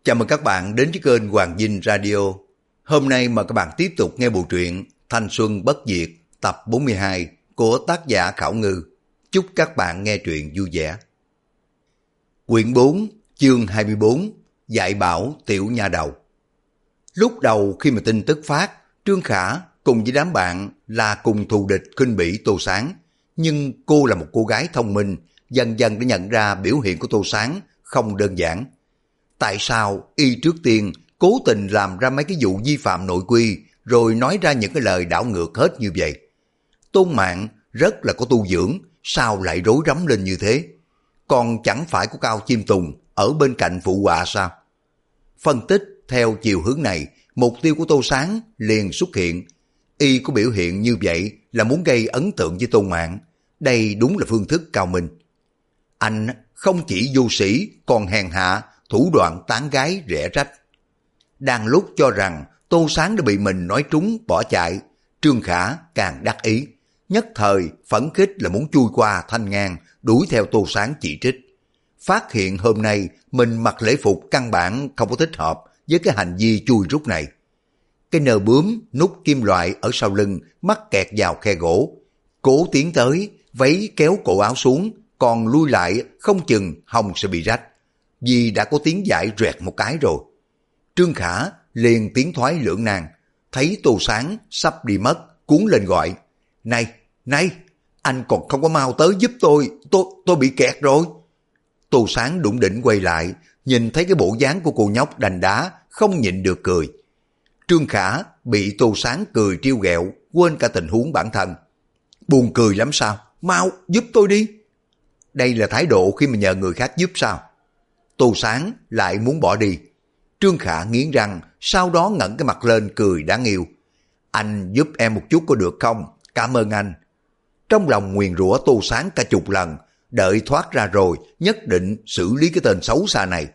Chào mừng các bạn đến với kênh Hoàng Dinh Radio. Hôm nay mời các bạn tiếp tục nghe bộ truyện Thanh Xuân Bất Diệt tập 42 của tác giả Khảo Ngư. Chúc các bạn nghe truyện vui vẻ. Quyển 4, chương 24, Dạy bảo tiểu nha đầu. Lúc đầu khi mà tin tức phát, Trương Khả cùng với đám bạn là cùng thù địch khinh bỉ Tô Sáng. Nhưng cô là một cô gái thông minh, dần dần đã nhận ra biểu hiện của Tô Sáng không đơn giản. Tại sao y trước tiên cố tình làm ra mấy cái vụ vi phạm nội quy rồi nói ra những cái lời đảo ngược hết như vậy? Tôn Mạn rất là có tu dưỡng, sao lại rối rắm lên như thế? Còn chẳng phải có Cao Chim Tùng ở bên cạnh phụ họa sao? Phân tích theo chiều hướng này, mục tiêu của Tô Sáng liền xuất hiện. Y có biểu hiện như vậy là muốn gây ấn tượng với Tôn Mạn. Đây đúng là phương thức cao minh. Anh không chỉ vô sĩ còn hèn hạ, thủ đoạn tán gái rẻ rách. Đang lúc cho rằng Tô Sáng đã bị mình nói trúng bỏ chạy, Trương Khả càng đắc ý, nhất thời phấn khích là muốn chui qua thanh ngang đuổi theo Tô Sáng chỉ trích. Phát hiện hôm nay mình mặc lễ phục căn bản không có thích hợp với cái hành vi chui rút này. Cái nơ bướm nút kim loại ở sau lưng mắc kẹt vào khe gỗ, cố tiến tới, váy kéo cổ áo xuống, còn lui lại không chừng hông sẽ bị rách, vì đã có tiếng giải rẹt một cái rồi. Trương Khả liền tiến thoái lưỡng nan, thấy Tô Sáng sắp đi mất, cuốn lên gọi: Này, anh còn không có mau tới giúp tôi bị kẹt rồi. Tô Sáng đụng đỉnh quay lại, nhìn thấy cái bộ dáng của cô nhóc đành đá, không nhịn được cười. Trương Khả bị Tô Sáng cười trêu ghẹo, quên cả tình huống bản thân. Buồn cười lắm sao? Mau giúp tôi đi. Đây là thái độ khi mà nhờ người khác giúp sao? Tô Sáng lại muốn bỏ đi. Trương Khả nghiến răng, sau đó ngẩng cái mặt lên cười đáng yêu. Anh giúp em một chút có được không? Cảm ơn anh. Trong lòng nguyền rủa Tô Sáng cả chục lần, đợi thoát ra rồi nhất định xử lý cái tên xấu xa này.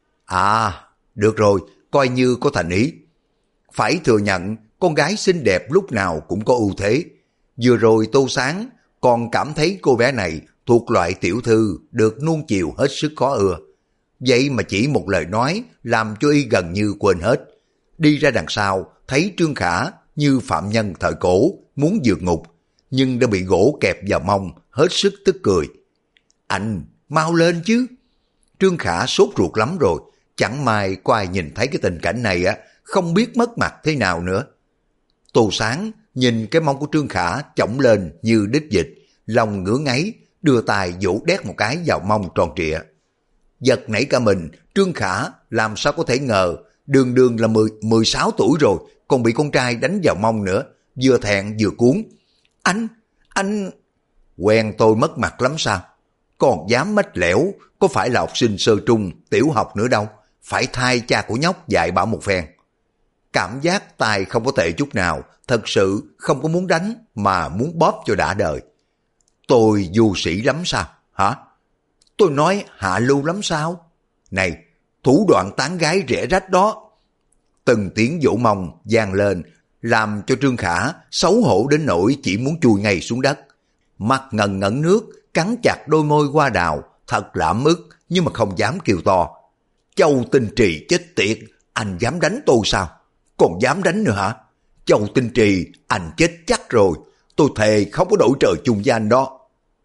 À, được rồi, coi như có thành ý. Phải thừa nhận con gái xinh đẹp lúc nào cũng có ưu thế. Vừa rồi Tô Sáng còn cảm thấy cô bé này thuộc loại tiểu thư được nuông chiều hết sức khó ưa. Vậy mà chỉ một lời nói làm cho y gần như quên hết. Đi ra đằng sau thấy Trương Khả như phạm nhân thời cổ muốn vượt ngục, nhưng đã bị gỗ kẹp vào mông, hết sức tức cười. Anh mau lên chứ. Trương Khả sốt ruột lắm rồi, chẳng may có ai nhìn thấy cái tình cảnh này không biết mất mặt thế nào nữa. Tô Sáng nhìn cái mông của Trương Khả chổng lên như đít vịt, lòng ngứa ngáy, đưa tay vỗ đét một cái vào mông tròn trịa. Giật nảy cả mình, Trương Khả làm sao có thể ngờ đường đường là 16 tuổi rồi, còn bị con trai đánh vào mông nữa, vừa thẹn vừa cuốn. Anh... Quen tôi mất mặt lắm sao? Còn dám mách lẻo, có phải là học sinh sơ trung, tiểu học nữa đâu, phải thay cha của nhóc dạy bảo một phen. Cảm giác tài không có tệ chút nào, thật sự không có muốn đánh mà muốn bóp cho đã đời. Tôi vô sĩ lắm sao? Hả? Tôi nói hạ lưu lắm sao? Này, thủ đoạn tán gái rẻ rách đó. Từng tiếng vỗ mông vang lên, làm cho Trương Khả xấu hổ đến nỗi chỉ muốn chui ngay xuống đất. Mặt ngần ngẩn nước, cắn chặt đôi môi hoa đào, thật là ấm ức nhưng mà không dám kêu to. Châu Tinh Trì chết tiệt, anh dám đánh tôi sao? Còn dám đánh nữa hả? Châu Tinh Trì, anh chết chắc rồi, tôi thề không có đổi trời chung với anh đó.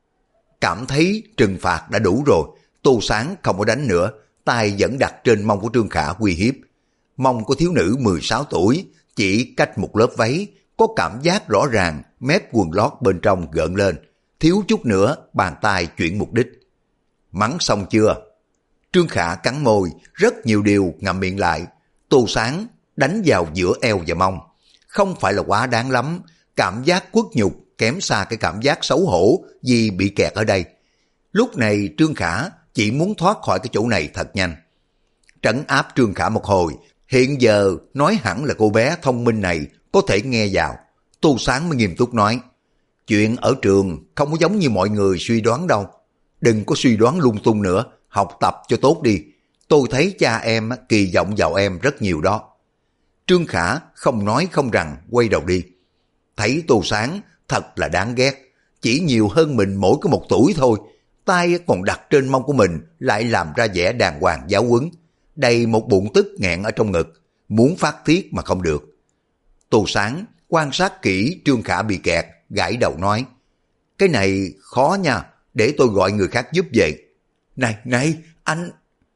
Cảm thấy trừng phạt đã đủ rồi, Tô Sáng không có đánh nữa, tay vẫn đặt trên mông của Trương Khả uy hiếp. Mông của thiếu nữ 16 tuổi, chỉ cách một lớp váy, có cảm giác rõ ràng mép quần lót bên trong gợn lên, thiếu chút nữa bàn tay chuyển mục đích. Mắng xong chưa? Trương Khả cắn môi, rất nhiều điều ngậm miệng lại. Tô Sáng đánh vào giữa eo và mông, không phải là quá đáng lắm, cảm giác quất nhục kém xa cái cảm giác xấu hổ vì bị kẹt ở đây. Lúc này Trương Khả chỉ muốn thoát khỏi cái chỗ này thật nhanh. Trấn áp Trương Khả một hồi, hiện giờ nói hẳn là cô bé thông minh này có thể nghe vào. Tô Sáng mới nghiêm túc nói, chuyện ở trường không có giống như mọi người suy đoán đâu. Đừng có suy đoán lung tung nữa, học tập cho tốt đi. Tôi thấy cha em kỳ vọng vào em rất nhiều đó. Trương Khả không nói không rằng quay đầu đi. Thấy Tô Sáng thật là đáng ghét, chỉ nhiều hơn mình mỗi có 1 tuổi thôi, tay còn đặt trên mông của mình lại làm ra vẻ đàng hoàng giáo huấn. đầy một bụng tức nghẹn ở trong ngực, muốn phát tiết mà không được. Tô Sáng quan sát kỹ Trương Khả bị kẹt, gãi đầu nói, cái này khó nha, để tôi gọi người khác giúp vậy. Này, anh...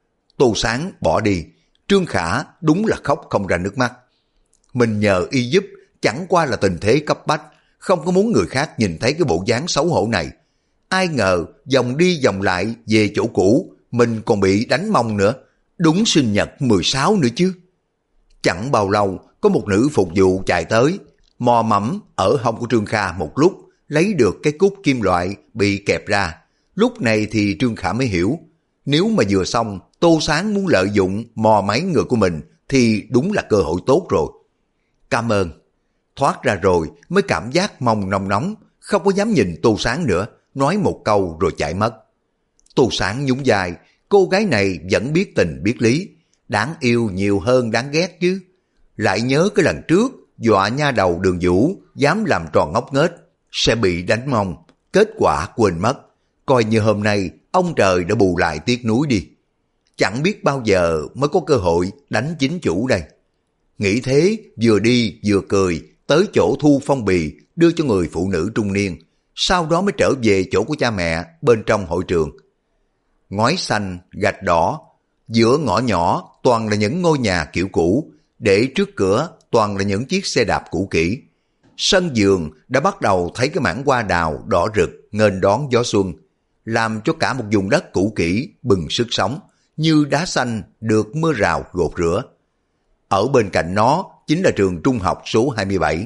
Tô Sáng bỏ đi, Trương Khả đúng là khóc không ra nước mắt. Mình nhờ y giúp chẳng qua là tình thế cấp bách, không có muốn người khác nhìn thấy cái bộ dáng xấu hổ này. Ai ngờ vòng đi vòng lại về chỗ cũ, mình còn bị đánh mông nữa. Đúng sinh nhật 16 nữa chứ. Chẳng bao lâu, có một nữ phục vụ chạy tới, mò mẫm ở hông của Trương Kha một lúc, lấy được cái cúc kim loại bị kẹp ra. Lúc này thì Trương Khả mới hiểu, nếu mà vừa xong, Tô Sáng muốn lợi dụng mò máy người của mình thì đúng là cơ hội tốt rồi. Cảm ơn. Thoát ra rồi mới cảm giác mông nóng nóng, không có dám nhìn Tô Sáng nữa, nói một câu rồi chạy mất. Tô Sáng nhún vai, cô gái này vẫn biết tình biết lý, đáng yêu nhiều hơn đáng ghét chứ. Lại nhớ cái lần trước, dọa nha đầu Đường Vũ, dám làm tròn ngốc nghếch, sẽ bị đánh mông, kết quả quên mất. Coi như hôm nay, ông trời đã bù lại tiếc nuối đi. Chẳng biết bao giờ mới có cơ hội đánh chính chủ đây. Nghĩ thế, vừa đi vừa cười, tới chỗ thu phong bì, đưa cho người phụ nữ trung niên, sau đó mới trở về chỗ của cha mẹ bên trong hội trường. Ngói xanh, gạch đỏ, giữa ngõ nhỏ toàn là những ngôi nhà kiểu cũ, để trước cửa toàn là những chiếc xe đạp cũ kỹ. Sân vườn đã bắt đầu thấy cái mảng hoa đào đỏ rực nghênh đón gió xuân, làm cho cả một vùng đất cũ kỹ bừng sức sống, như đá xanh được mưa rào gột rửa. Ở bên cạnh nó chính là trường trung học số 27.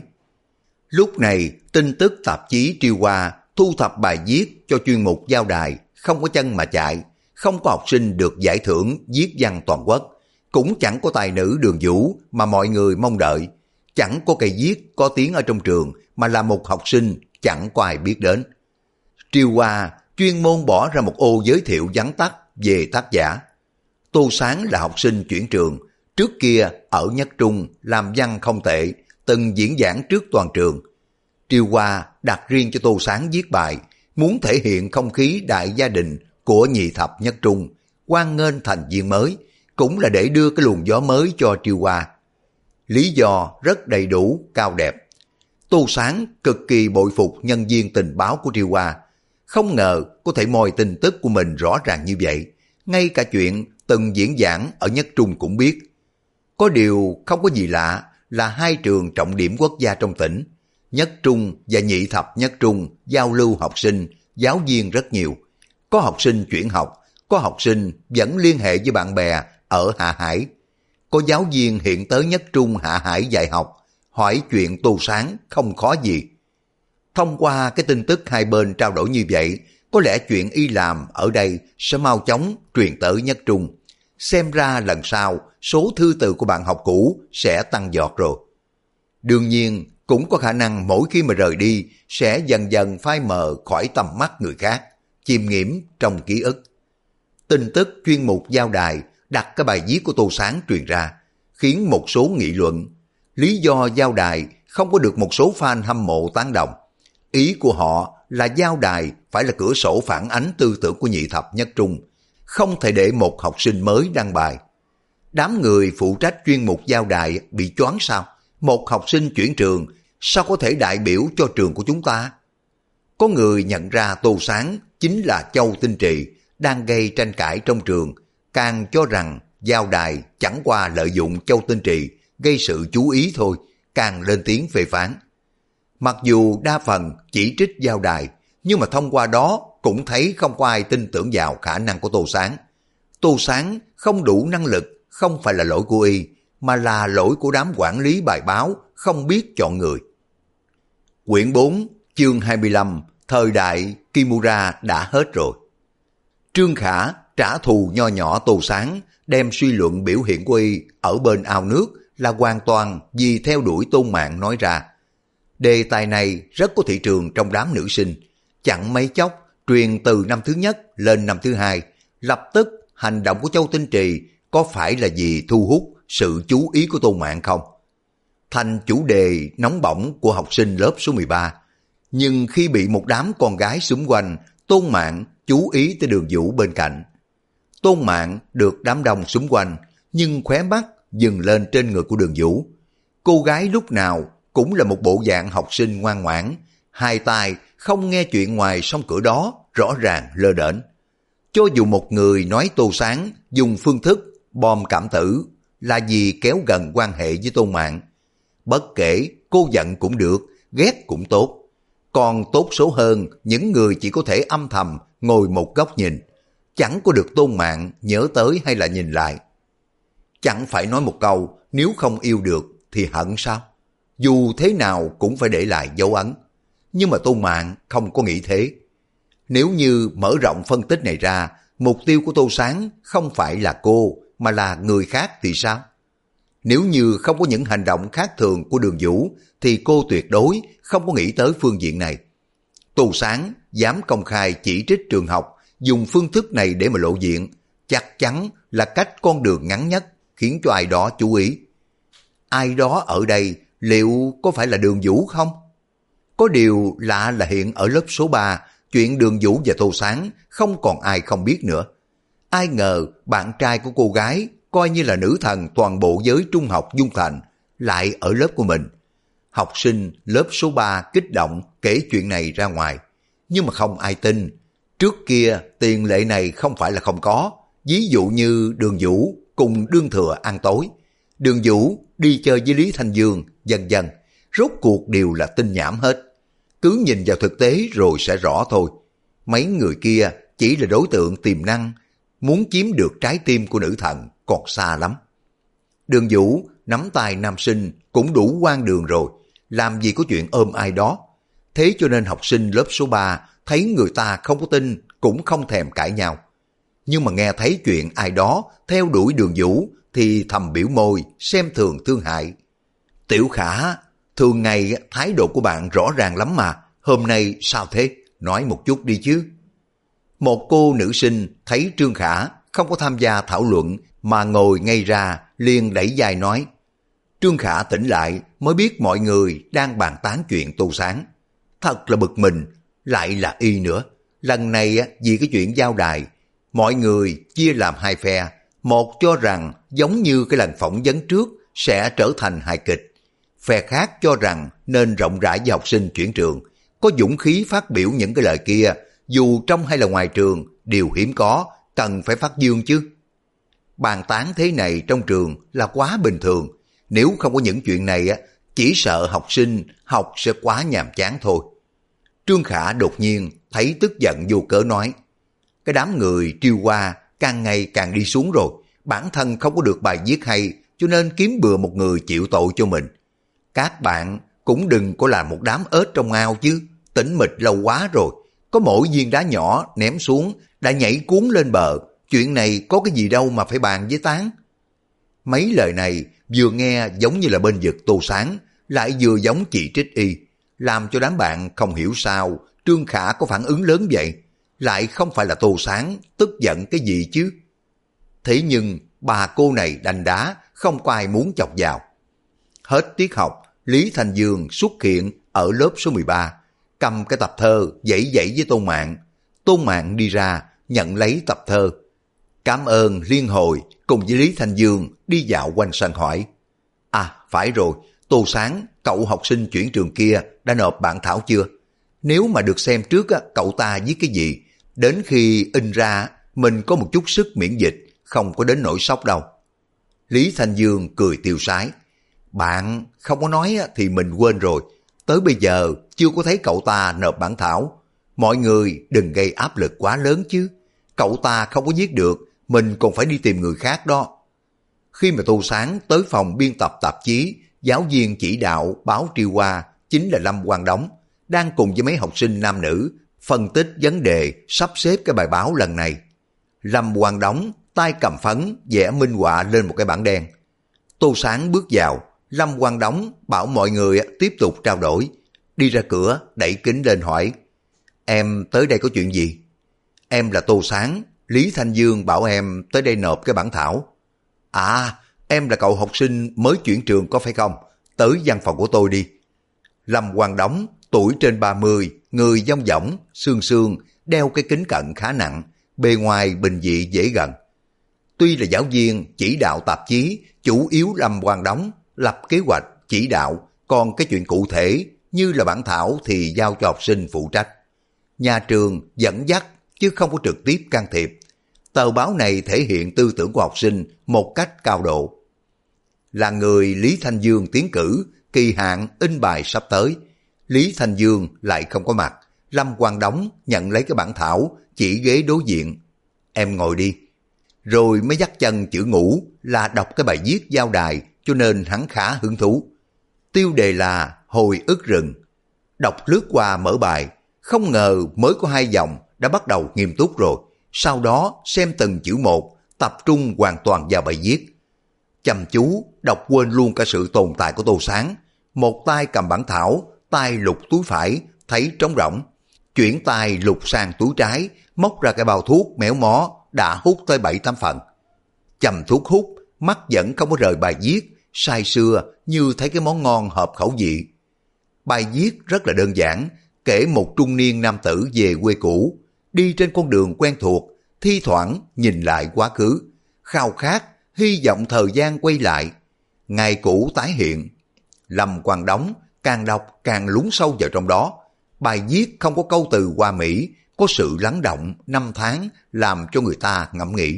Lúc này, tin tức tạp chí Triều Hoa thu thập bài viết cho chuyên mục Giao đài không có chân mà chạy, không có học sinh được giải thưởng viết văn toàn quốc, cũng chẳng có tài nữ Đường Vũ mà mọi người mong đợi, chẳng có cây viết có tiếng ở trong trường mà là một học sinh chẳng có ai biết đến. Triều Hoa chuyên môn bỏ ra một ô giới thiệu vắn tắt về tác giả. Tô Sáng là học sinh chuyển trường, trước kia ở Nhất Trung làm văn không tệ, từng diễn giảng trước toàn trường. Triều Hoa đặt riêng cho Tô Sáng viết bài, muốn thể hiện không khí đại gia đình của nhị thập Nhất Trung, hoan nghênh thành viên mới, cũng là để đưa cái luồng gió mới cho Triều Hoa. Lý do rất đầy đủ, cao đẹp. Tô Sáng cực kỳ bội phục nhân viên tình báo của Triều Hoa, không ngờ có thể moi tin tức của mình rõ ràng như vậy, ngay cả chuyện từng diễn giảng ở Nhất Trung cũng biết. Có điều không có gì lạ là hai trường trọng điểm quốc gia trong tỉnh, Nhất Trung và nhị thập Nhất Trung giao lưu học sinh, giáo viên rất nhiều. Có học sinh chuyển học, có học sinh vẫn liên hệ với bạn bè ở Hạ Hải. Có giáo viên hiện tới Nhất Trung Hạ Hải dạy học, hỏi chuyện Tô Sáng không khó gì. Thông qua cái tin tức hai bên trao đổi như vậy, có lẽ chuyện y làm ở đây sẽ mau chóng truyền tới Nhất Trung. Xem ra lần sau, số thư từ của bạn học cũ sẽ tăng giọt rồi. Đương nhiên, cũng có khả năng mỗi khi mà rời đi, sẽ dần dần phai mờ khỏi tầm mắt người khác, chìm nghiễm trong ký ức. Tin tức chuyên mục Giao đài đặt cái bài viết của Tô Sáng truyền ra, khiến một số nghị luận. Lý do Giao đài không có được một số fan hâm mộ tán đồng. Ý của họ là Giao đài phải là cửa sổ phản ánh tư tưởng của nhị thập Nhất Trung, không thể để một học sinh mới đăng bài. Đám người phụ trách chuyên mục Giao đài bị choáng sao? Một học sinh chuyển trường, sao có thể đại biểu cho trường của chúng ta? Có người nhận ra Tô Sáng chính là Châu Tinh Trì, đang gây tranh cãi trong trường, càng cho rằng Giao đài chẳng qua lợi dụng Châu Tinh Trì gây sự chú ý thôi, càng lên tiếng phê phán. Mặc dù đa phần chỉ trích Giao đài, nhưng mà thông qua đó cũng thấy không có ai tin tưởng vào khả năng của Tô Sáng. Tô Sáng không đủ năng lực không phải là lỗi của y, mà là lỗi của đám quản lý bài báo không biết chọn người. Quyển 4, chương 25, thời đại Kimura đã hết rồi. Trương Khả trả thù nho nhỏ Tô Sáng, đem suy luận biểu hiện của y ở bên ao nước là hoàn toàn vì theo đuổi tôn mạng nói ra. Đề tài này rất có thị trường trong đám nữ sinh, chẳng mấy chốc truyền từ năm thứ nhất lên năm thứ hai, lập tức hành động của Châu Tinh Trì có phải là vì thu hút sự chú ý của tôn mạng không? Thành chủ đề nóng bỏng của học sinh lớp số 13. Nhưng khi bị một đám con gái xúm quanh, tôn mạng chú ý tới Đường Vũ bên cạnh. Tôn mạng được đám đông xúm quanh, nhưng khóe mắt dừng lên trên người của Đường Vũ. Cô gái lúc nào cũng là một bộ dạng học sinh ngoan ngoãn, hai tai không nghe chuyện ngoài song cửa đó, rõ ràng lơ đễnh. Cho dù một người nói Tô Sáng dùng phương thức bom cảm tử là vì kéo gần quan hệ với Tôn Mạn, bất kể cô giận cũng được, ghét cũng tốt. Còn tốt số hơn những người chỉ có thể âm thầm ngồi một góc nhìn, chẳng có được Tôn Mạn nhớ tới hay là nhìn lại. Chẳng phải nói một câu nếu không yêu được thì hận sao? Dù thế nào cũng phải để lại dấu ấn. Nhưng mà Tôn Mạn không có nghĩ thế. Nếu như mở rộng phân tích này ra, mục tiêu của Tô Sáng không phải là cô mà là người khác thì sao? Nếu như không có những hành động khác thường của Đường Vũ thì cô tuyệt đối không có nghĩ tới phương diện này. Tô Sáng dám công khai chỉ trích trường học, dùng phương thức này để mà lộ diện, chắc chắn là cách con đường ngắn nhất khiến cho ai đó chú ý. Ai đó ở đây liệu có phải là Đường Vũ không? Có điều lạ là hiện ở lớp số 3, chuyện Đường Vũ và Tô Sáng không còn ai không biết nữa. Ai ngờ bạn trai của cô gái coi như là nữ thần toàn bộ giới trung học Dung Thành lại ở lớp của mình. Học sinh lớp số 3 kích động kể chuyện này ra ngoài, nhưng mà không ai tin. Trước kia tiền lệ này không phải là không có, ví dụ như Đường Vũ cùng đương thừa ăn tối, Đường Vũ đi chơi với Lý Thanh Dương, vân vân, rốt cuộc đều là tin nhảm hết. Cứ nhìn vào thực tế rồi sẽ rõ thôi. Mấy người kia chỉ là đối tượng tiềm năng, muốn chiếm được trái tim của nữ thần còn xa lắm. Đường Vũ nắm tay nam sinh cũng đủ quan đường rồi, làm gì có chuyện ôm ai đó. Thế cho nên học sinh lớp số 3 thấy người ta không có tin cũng không thèm cãi nhau. Nhưng mà nghe thấy chuyện ai đó theo đuổi Đường Vũ thì thầm biểu môi xem thường thương hại. Tiểu Khả, thường ngày thái độ của bạn rõ ràng lắm mà, hôm nay sao thế? Nói một chút đi chứ. Một cô nữ sinh thấy Trương Khả không có tham gia thảo luận mà ngồi ngay ra, liền đẩy vai nói. Trương Khả tỉnh lại mới biết mọi người đang bàn tán chuyện Tô Sáng. Thật là bực mình, lại là y nữa. Lần này vì cái chuyện giao đài, mọi người chia làm hai phe. Một cho rằng giống như cái lần phỏng vấn trước sẽ trở thành hài kịch. Phe khác cho rằng nên rộng rãi với học sinh chuyển trường, có dũng khí phát biểu những cái lời kia, dù trong hay là ngoài trường, đều hiếm có, cần phải phát dương chứ. Bàn tán thế này trong trường là quá bình thường, nếu không có những chuyện này chỉ sợ học sinh học sẽ quá nhàm chán thôi. Trương Khả đột nhiên thấy tức giận vô cớ nói, cái đám người Triêu Hoa càng ngày càng đi xuống rồi, bản thân không có được bài viết hay, cho nên kiếm bừa một người chịu tội cho mình. Các bạn cũng đừng có làm một đám ếch trong ao chứ, tĩnh mịch lâu quá rồi, có mỗi viên đá nhỏ ném xuống đã nhảy cuốn lên bờ, chuyện này có cái gì đâu mà phải bàn với Tán. Mấy lời này vừa nghe giống như là bên vực Tô Sáng, lại vừa giống chỉ trích y, làm cho đám bạn không hiểu sao Trương Khả có phản ứng lớn vậy, lại không phải là Tô Sáng, tức giận cái gì chứ. Thế nhưng bà cô này đanh đá, không có ai muốn chọc vào. Hết tiết học, Lý Thanh Dương xuất hiện ở lớp số 13, cầm cái tập thơ dãy dãy với Tôn Mạn. Tôn Mạn đi ra, nhận lấy tập thơ. Cảm ơn liên hồi, cùng với Lý Thanh Dương đi dạo quanh sân hỏi. À, phải rồi, Tô Sáng, cậu học sinh chuyển trường kia đã nộp bản thảo chưa? Nếu mà được xem trước cậu ta viết cái gì, đến khi in ra mình có một chút sức miễn dịch, không có đến nỗi sốc đâu. Lý Thanh Dương cười tiêu sái. Bạn không có nói thì mình quên rồi, tới bây giờ chưa có thấy cậu ta nộp bản thảo. Mọi người đừng gây áp lực quá lớn chứ, cậu ta không có viết được, mình còn phải đi tìm người khác đó. Khi mà Tô Sáng tới phòng biên tập tạp chí, giáo viên chỉ đạo báo Triêu Hoa chính là Lâm Quang Đống, đang cùng với mấy học sinh nam nữ phân tích vấn đề sắp xếp cái bài báo lần này. Lâm Quang Đống tay cầm phấn vẽ minh họa lên một cái bảng đen. Tô Sáng bước vào, Lâm Quang Đống bảo mọi người tiếp tục trao đổi. Đi ra cửa đẩy kính lên hỏi, em tới đây có chuyện gì? Em là Tô Sáng, Lý Thanh Dương bảo em tới đây nộp cái bản thảo. À, em là cậu học sinh mới chuyển trường có phải không? Tới văn phòng của tôi đi. Lâm Quang Đống, tuổi trên 30, người dong dỏng, xương xương, đeo cái kính cận khá nặng, bề ngoài bình dị dễ gần. Tuy là giáo viên chỉ đạo tạp chí, chủ yếu Lâm Quang Đống lập kế hoạch, chỉ đạo, còn cái chuyện cụ thể như là bản thảo thì giao cho học sinh phụ trách. Nhà trường dẫn dắt chứ không có trực tiếp can thiệp. Tờ báo này thể hiện tư tưởng của học sinh một cách cao độ. Là người Lý Thanh Dương tiến cử, kỳ hạn in bài sắp tới. Lý Thanh Dương lại không có mặt. Lâm Quang Đống nhận lấy cái bản thảo, chỉ ghế đối diện. Em ngồi đi. Rồi mới dắt chân chữ ngũ là đọc cái bài viết giao đài, cho nên hắn khá hứng thú. Tiêu đề là Hồi ức rừng. Đọc lướt qua mở bài, không ngờ mới có 2 dòng đã bắt đầu nghiêm túc rồi. Sau đó xem từng chữ một, tập trung hoàn toàn vào bài viết. Chăm chú, đọc quên luôn cả sự tồn tại của Tô Sáng. Một tay cầm bản thảo, tay lục túi phải, thấy trống rỗng. Chuyển tay lục sang túi trái, móc ra cái bao thuốc méo mó, đã hút tới 7-8 phần. Chầm thuốc hút, mắt vẫn không có rời bài viết, say sưa như thấy cái món ngon hợp khẩu vị. Bài viết rất là đơn giản, kể một trung niên nam tử về quê cũ, đi trên con đường quen thuộc, thi thoảng nhìn lại quá khứ, khao khát, hy vọng thời gian quay lại. Ngày cũ tái hiện. Lâm Quang Đống càng đọc càng lún sâu vào trong đó. Bài viết không có câu từ hoa mỹ, có sự lắng động, năm tháng làm cho người ta ngẫm nghĩ.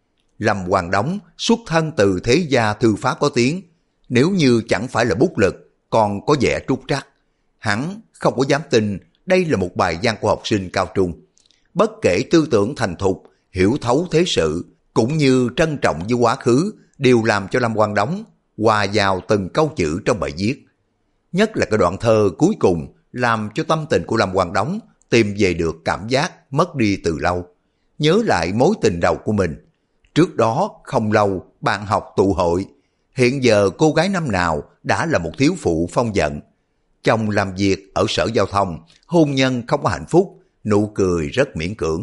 Lâm Quang Đống xuất thân từ thế gia thư pháp có tiếng, nếu như chẳng phải là bút lực, còn có vẻ trúc trắc. Hắn không có dám tin đây là một bài văn của học sinh cao trung. Bất kể tư tưởng thành thục, hiểu thấu thế sự, cũng như trân trọng với quá khứ, đều làm cho Lâm Quang Đống hòa vào từng câu chữ trong bài viết. Nhất là cái đoạn thơ cuối cùng làm cho tâm tình của Lâm Quang Đống tìm về được cảm giác mất đi từ lâu. Nhớ lại mối tình đầu của mình. Trước đó không lâu bạn học tụ hội, hiện giờ cô gái năm nào đã là một thiếu phụ phong vận. Chồng làm việc ở sở giao thông, hôn nhân không có hạnh phúc, nụ cười rất miễn cưỡng.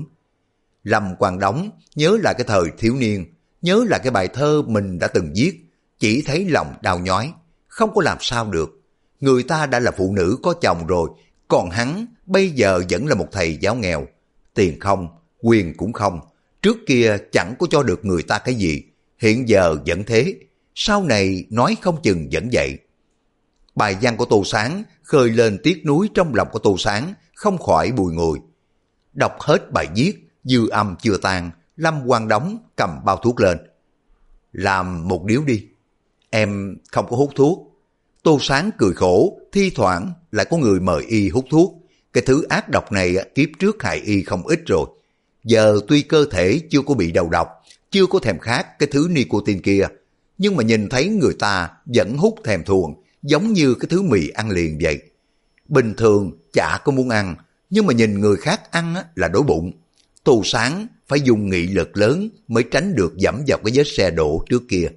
Lâm Quang Đống nhớ lại cái thời thiếu niên, nhớ lại cái bài thơ mình đã từng viết, chỉ thấy lòng đau nhói, không có làm sao được. Người ta đã là phụ nữ có chồng rồi, còn hắn bây giờ vẫn là một thầy giáo nghèo. Tiền không, quyền cũng không. Trước kia chẳng có cho được người ta cái gì, hiện giờ vẫn thế. Sau này nói không chừng vẫn vậy. Bài văn của Tô Sáng khơi lên tiếc nuối trong lòng của Tô Sáng, không khỏi bùi ngùi. Đọc hết bài viết, dư âm chưa tan, Lâm Quang Đống cầm bao thuốc lên. Làm một điếu đi. Em không có hút thuốc. Tô Sáng cười khổ, thi thoảng lại có người mời y hút thuốc. Cái thứ ác độc này kiếp trước hại y không ít rồi. Giờ tuy cơ thể chưa có bị đầu độc, chưa có thèm khát cái thứ nicotine kia, nhưng mà nhìn thấy người ta vẫn hút thèm thuồng, giống như cái thứ mì ăn liền vậy. Bình thường chả có muốn ăn, nhưng mà nhìn người khác ăn là đói bụng. Tô Sáng phải dùng nghị lực lớn mới tránh được dẫm vào cái vết xe đổ trước kia.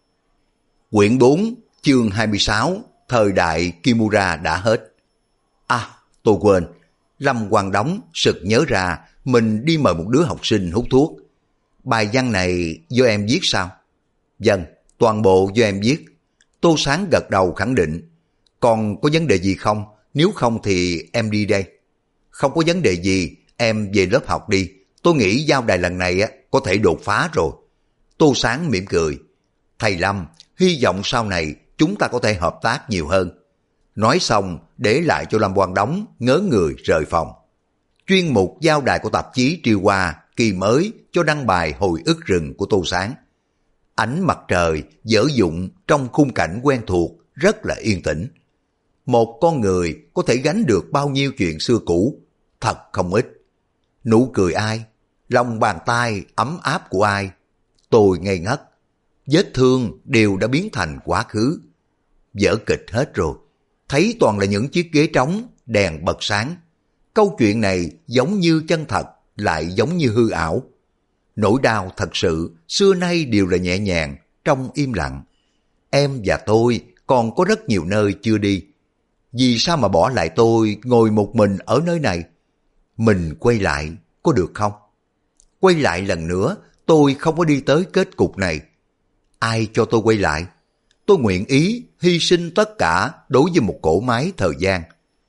Quyển 4, chương 26, thời đại Kimura đã hết. À, tôi quên. Lâm Quang Đống sực nhớ ra mình đi mời một đứa học sinh hút thuốc. Bài văn này do em viết sao? Vâng, toàn bộ do em viết. Tô Sáng gật đầu khẳng định. Còn có vấn đề gì không? Nếu không thì em đi đây. Không có vấn đề gì, em về lớp học đi. Tôi nghĩ giao đài lần này có thể đột phá rồi. Tô Sáng mỉm cười. Thầy Lâm, hy vọng sau này chúng ta có thể hợp tác nhiều hơn. Nói xong, để lại cho Lâm Quang Đống ngớ người rời phòng. Chuyên mục giao đài của tạp chí Triều Hoa kỳ mới cho đăng bài Hồi ức rừng của Tô Sáng. Ánh mặt trời dở dụng trong khung cảnh quen thuộc, rất là yên tĩnh. Một con người có thể gánh được bao nhiêu chuyện xưa cũ, thật không ít. Nụ cười ai, lòng bàn tay ấm áp của ai, tôi ngây ngất. Vết thương đều đã biến thành quá khứ. Vở kịch hết rồi, thấy toàn là những chiếc ghế trống, đèn bật sáng. Câu chuyện này giống như chân thật, lại giống như hư ảo. Nỗi đau thật sự xưa nay đều là nhẹ nhàng, trong im lặng. Em và tôi còn có rất nhiều nơi chưa đi. Vì sao mà bỏ lại tôi ngồi một mình ở nơi này? Mình quay lại có được không? Quay lại lần nữa, tôi không có đi tới kết cục này. Ai cho tôi quay lại? Tôi nguyện ý hy sinh tất cả đối với một cỗ máy thời gian.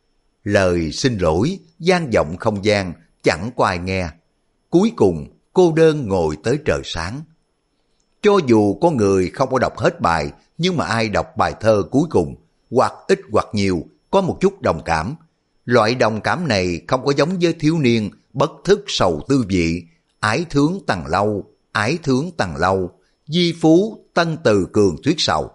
Lời xin lỗi vang vọng không gian, chẳng có ai nghe. Cuối cùng cô đơn ngồi tới trời sáng. Cho dù có người không có đọc hết bài, nhưng mà ai đọc bài thơ cuối cùng, hoặc ít hoặc nhiều, có một chút đồng cảm. Loại đồng cảm này không có giống với thiếu niên bất thức sầu tư vị, ái thương tằng lâu, ái thương tằng lâu, di phú tân từ cường thuyết sầu.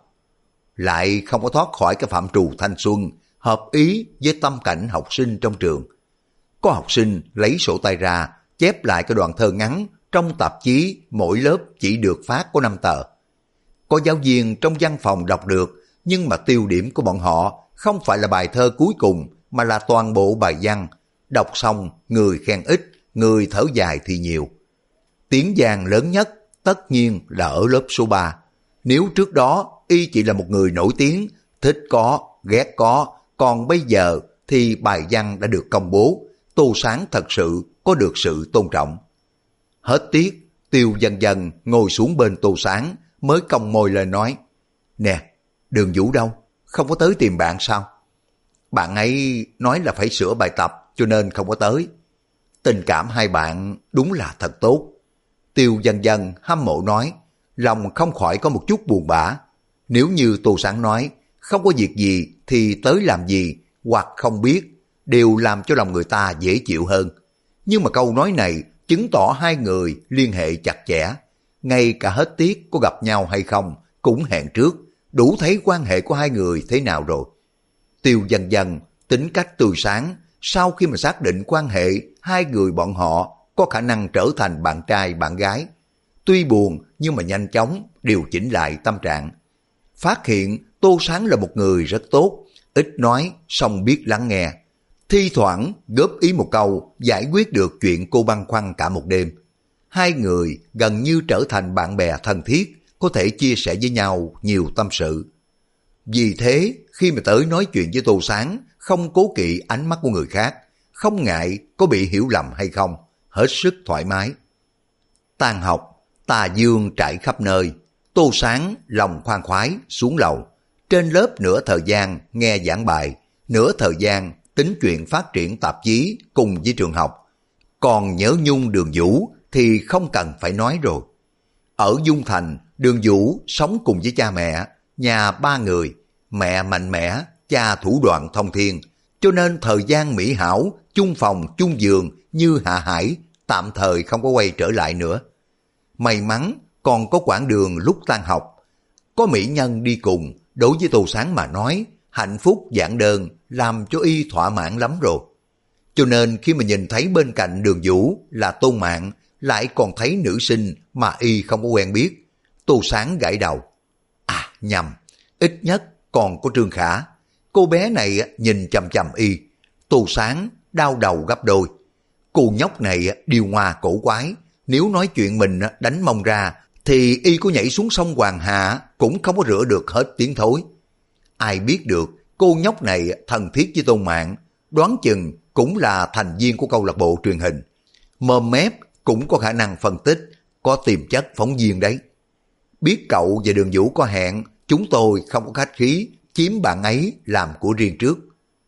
Lại không có thoát khỏi cái phạm trù thanh xuân, hợp ý với tâm cảnh học sinh trong trường. Có học sinh lấy sổ tay ra, chép lại cái đoạn thơ ngắn trong tạp chí mỗi lớp chỉ được phát có 5 tờ. Có giáo viên trong văn phòng đọc được, nhưng mà tiêu điểm của bọn họ không phải là bài thơ cuối cùng, mà là toàn bộ bài văn. Đọc xong, người khen ít, người thở dài thì nhiều. Tiếng vang lớn nhất tất nhiên là ở lớp số 3. Nếu trước đó y chỉ là một người nổi tiếng, thích có, ghét có, còn bây giờ thì bài văn đã được công bố, Tô Sáng thật sự có được sự tôn trọng. Hết tiết, Tiêu Dân Dân ngồi xuống bên Tô Sáng mới cong môi lên nói: Nè, Đường Vũ đâu? Không có tới tìm bạn sao? Bạn ấy nói là phải sửa bài tập cho nên không có tới. Tình cảm hai bạn đúng là thật tốt. Tiêu Dân Dân hâm mộ nói, lòng không khỏi có một chút buồn bã. Nếu như Tô Sáng nói không có việc gì thì tới làm gì, hoặc không biết, đều làm cho lòng người ta dễ chịu hơn. Nhưng mà câu nói này chứng tỏ hai người liên hệ chặt chẽ. Ngay cả hết tiết có gặp nhau hay không cũng hẹn trước, đủ thấy quan hệ của hai người thế nào rồi. Tiêu Dân Dân tính cách tươi sáng, sau khi mà xác định quan hệ hai người bọn họ có khả năng trở thành bạn trai bạn gái. Tuy buồn nhưng mà nhanh chóng điều chỉnh lại tâm trạng. Phát hiện Tô Sáng là một người rất tốt, ít nói song biết lắng nghe. Thi thoảng góp ý một câu giải quyết được chuyện cô băn khoăn cả một đêm. Hai người gần như trở thành bạn bè thân thiết, có thể chia sẻ với nhau nhiều tâm sự. Vì thế khi mà tới nói chuyện với Tô Sáng, không cố kỵ ánh mắt của người khác, không ngại có bị hiểu lầm hay không, hết sức thoải mái. Tan học, tà dương trải khắp nơi. Tô Sáng lòng khoan khoái xuống lầu. Trên lớp nửa thời gian nghe giảng bài, nửa thời gian tính chuyện phát triển tạp chí cùng với trường học. Còn nhớ nhung Đường Vũ thì không cần phải nói rồi. Ở Dung Thành, Đường Vũ sống cùng với cha mẹ, nhà ba người, mẹ mạnh mẽ, cha thủ đoạn thông thiên, cho nên thời gian mỹ hảo, chung phòng chung giường như Hạ Hải tạm thời không có quay trở lại nữa. May mắn còn có quãng đường lúc tan học, có mỹ nhân đi cùng, đối với Tô Sáng mà nói, hạnh phúc giản đơn làm cho y thỏa mãn lắm rồi. Cho nên khi mà nhìn thấy bên cạnh Đường Vũ là Tôn Mạn, lại còn thấy nữ sinh mà y không có quen biết, Tô Sáng gãi đầu. À nhầm, ít nhất còn có Trương Khả. Cô bé này nhìn chằm chằm y, Tô Sáng đau đầu gấp đôi. Cô nhóc này điều hòa cổ quái, nếu nói chuyện mình đánh mông ra thì y có nhảy xuống sông Hoàng Hà cũng không có rửa được hết tiếng thối. Ai biết được cô nhóc này thân thiết với Tôn Mạn, đoán chừng cũng là thành viên của câu lạc bộ truyền hình. Mồm mép cũng có khả năng phân tích, có tiềm chất phóng viên đấy. Biết cậu và Đường Vũ có hẹn, chúng tôi không có khách khí chiếm bạn ấy làm của riêng trước.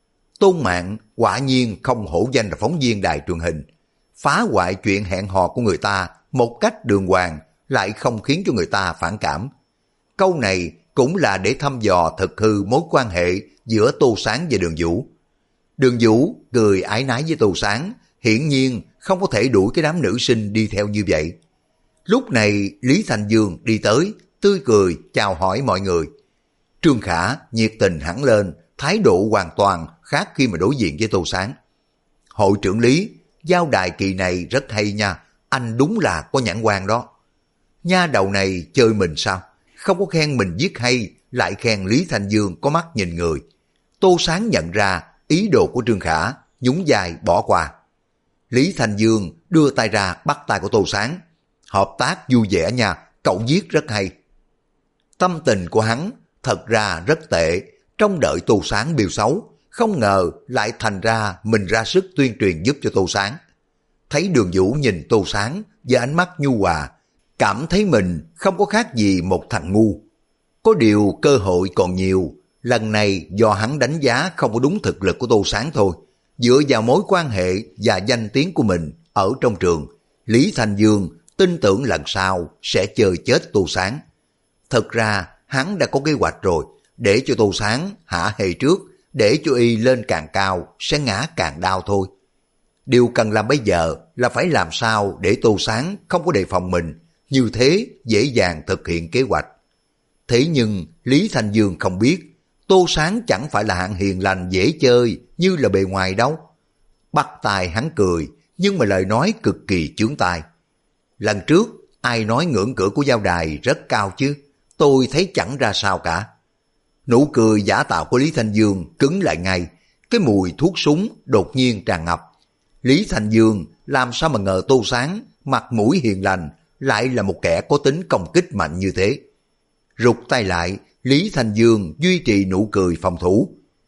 Tôn Mạn quả nhiên không hổ danh là phóng viên đài truyền hình, phá hoại chuyện hẹn hò của người ta một cách đường hoàng, lại không khiến cho người ta phản cảm. Câu này cũng là để thăm dò thực hư mối quan hệ giữa Tô Sáng và Đường Vũ. Đường Vũ cười ái nái với Tô Sáng, hiển nhiên không có thể đuổi cái đám nữ sinh đi theo như vậy. Lúc này Lý Thành Dương đi tới, tươi cười chào hỏi mọi người. Trương Khả nhiệt tình hẳn lên, thái độ hoàn toàn khác khi mà đối diện với Tô Sáng. Hội trưởng Lý, giao đài kỳ này rất hay nha, anh đúng là có nhãn quan đó. Nha đầu này chơi mình sao? Không có khen mình viết hay, lại khen Lý Thành Dương có mắt nhìn người. Tô Sáng nhận ra ý đồ của Trương Khả, nhún vai bỏ qua. Lý Thành Dương đưa tay ra bắt tay của Tô Sáng. Hợp tác vui vẻ nha, cậu viết rất hay. Tâm tình của hắn thật ra rất tệ, trông đợi Tô Sáng biểu xấu, không ngờ lại thành ra mình ra sức tuyên truyền giúp cho Tô Sáng. Thấy Đường Vũ nhìn Tô Sáng với ánh mắt nhu hòa, cảm thấy mình không có khác gì một thằng ngu. Có điều cơ hội còn nhiều, lần này do hắn đánh giá không có đúng thực lực của Tô Sáng thôi. Dựa vào mối quan hệ và danh tiếng của mình ở trong trường, Lý Thành Dương tin tưởng lần sau sẽ chơi chết Tô Sáng. Thật ra hắn đã có kế hoạch rồi, để cho Tô Sáng hạ hề trước, để cho y lên càng cao sẽ ngã càng đau thôi. Điều cần làm bây giờ là phải làm sao để Tô Sáng không có đề phòng mình, như thế dễ dàng thực hiện kế hoạch. Thế nhưng Lý Thanh Dương không biết, Tô Sáng chẳng phải là hạng hiền lành dễ chơi như là bề ngoài đâu. Bắt tai hắn cười, nhưng mà lời nói cực kỳ chướng tai. Lần trước, ai nói ngưỡng cửa của Giao Đài rất cao chứ, tôi thấy chẳng ra sao cả. Nụ cười giả tạo của Lý Thanh Dương cứng lại ngay, cái mùi thuốc súng đột nhiên tràn ngập. Lý Thanh Dương làm sao mà ngờ Tô Sáng mặt mũi hiền lành lại là một kẻ có tính công kích mạnh như thế. Rụt tay lại, Lý Thanh Dương duy trì nụ cười phòng thủ.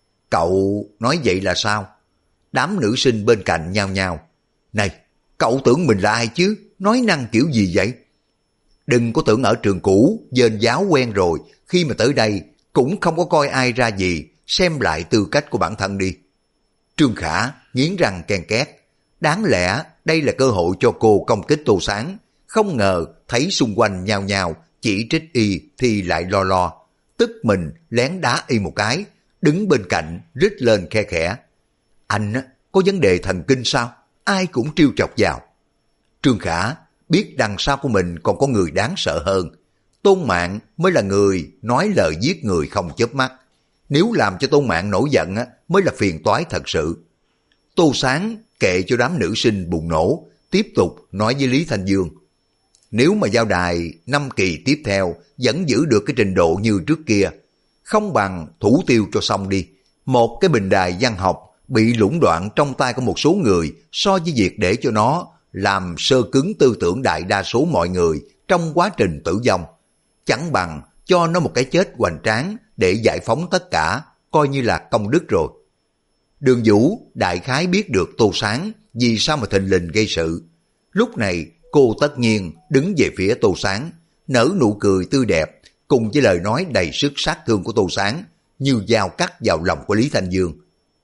Cậu nói vậy là sao? Đám nữ sinh bên cạnh nhao nhao. Này, cậu tưởng mình là ai chứ? Nói năng kiểu gì vậy? Đừng có tưởng ở trường cũ, dên giáo quen rồi, khi mà tới đây cũng không có coi ai ra gì, xem lại tư cách của bản thân đi. Trương Khả nghiến răng ken két. Đáng lẽ đây là cơ hội cho cô công kích Tô Sáng, không ngờ thấy xung quanh nhao nhao chỉ trích y thì lại lo, tức mình lén đá y một cái, đứng bên cạnh rít lên khe khẽ. Anh có vấn đề thần kinh sao? Ai cũng trêu chọc vào. Trương Khả biết đằng sau của mình còn có người đáng sợ hơn. Tôn Mạn mới là người nói lời giết người không chớp mắt. Nếu làm cho Tôn Mạn nổi giận mới là phiền toái thật sự. Tô Sáng kệ cho đám nữ sinh bùng nổ, tiếp tục nói với Lý Thanh Dương. Nếu mà Giao Đài 5 kỳ tiếp theo vẫn giữ được cái trình độ như trước kia, không bằng thủ tiêu cho xong đi. Một cái bình đài văn học bị lũng đoạn trong tay của một số người so với việc để cho nó làm sơ cứng tư tưởng đại đa số mọi người trong quá trình tử vong. Chẳng bằng cho nó một cái chết hoành tráng để giải phóng tất cả, coi như là công đức rồi. Đường Vũ đại khái biết được Tô Sáng vì sao mà thình lình gây sự. Lúc này cô tất nhiên đứng về phía Tô Sáng, nở nụ cười tươi đẹp cùng với lời nói đầy sức sát thương của Tô Sáng như dao cắt vào lòng của Lý Thanh Dương.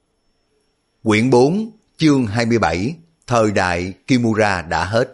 Quyển 4, chương 27, thời đại Kimura đã hết.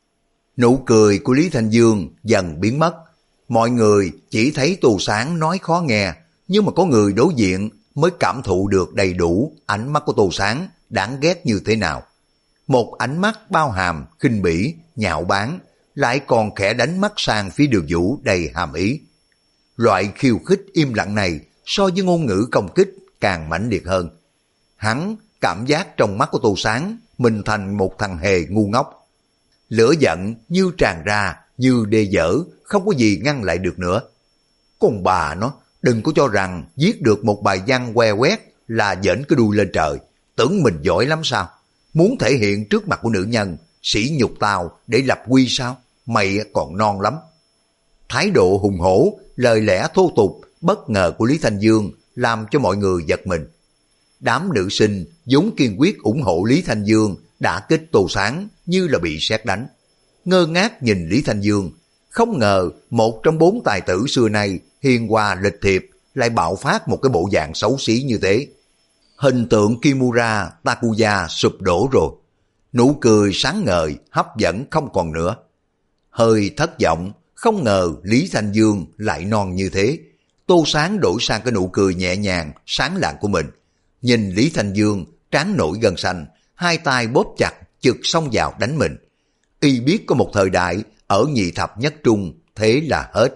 Nụ cười của Lý Thanh Dương dần biến mất. Mọi người chỉ thấy Tô Sáng nói khó nghe, nhưng mà có người đối diện mới cảm thụ được đầy đủ ánh mắt của Tô Sáng đáng ghét như thế nào. Một ánh mắt bao hàm, khinh bỉ, nhạo báng, lại còn khẽ đánh mắt sang phía Đường Vũ đầy hàm ý. Loại khiêu khích im lặng này so với ngôn ngữ công kích càng mãnh liệt hơn. Hắn cảm giác trong mắt của Tô Sáng mình thành một thằng hề ngu ngốc. Lửa giận như tràn ra, như đê dở, không có gì ngăn lại được nữa. Con bà nó, đừng có cho rằng viết được một bài văn que quét là dễn cái đuôi lên trời, tưởng mình giỏi lắm sao? Muốn thể hiện trước mặt của nữ nhân, sỉ nhục tao để lập quy sao? Mày còn non lắm. Thái độ hùng hổ, lời lẽ thô tục, bất ngờ của Lý Thanh Dương làm cho mọi người giật mình. Đám nữ sinh vốn kiên quyết ủng hộ Lý Thanh Dương đã kích Tô Sáng như là bị sét đánh. Ngơ ngác nhìn Lý Thanh Dương, không ngờ một trong 4 tài tử xưa nay hiền hòa lịch thiệp lại bạo phát một cái bộ dạng xấu xí như thế. Hình tượng Kimura Takuya sụp đổ rồi. Nụ cười sáng ngời, hấp dẫn không còn nữa. Hơi thất vọng, không ngờ Lý Thanh Dương lại non như thế. Tô Sáng đổi sang cái nụ cười nhẹ nhàng, sáng lạng của mình. Nhìn Lý Thanh Dương, trán nổi gân xanh, hai tay bóp chặt, chực xông vào đánh mình. Y biết có một thời đại ở nhị thập nhất trung, thế là hết.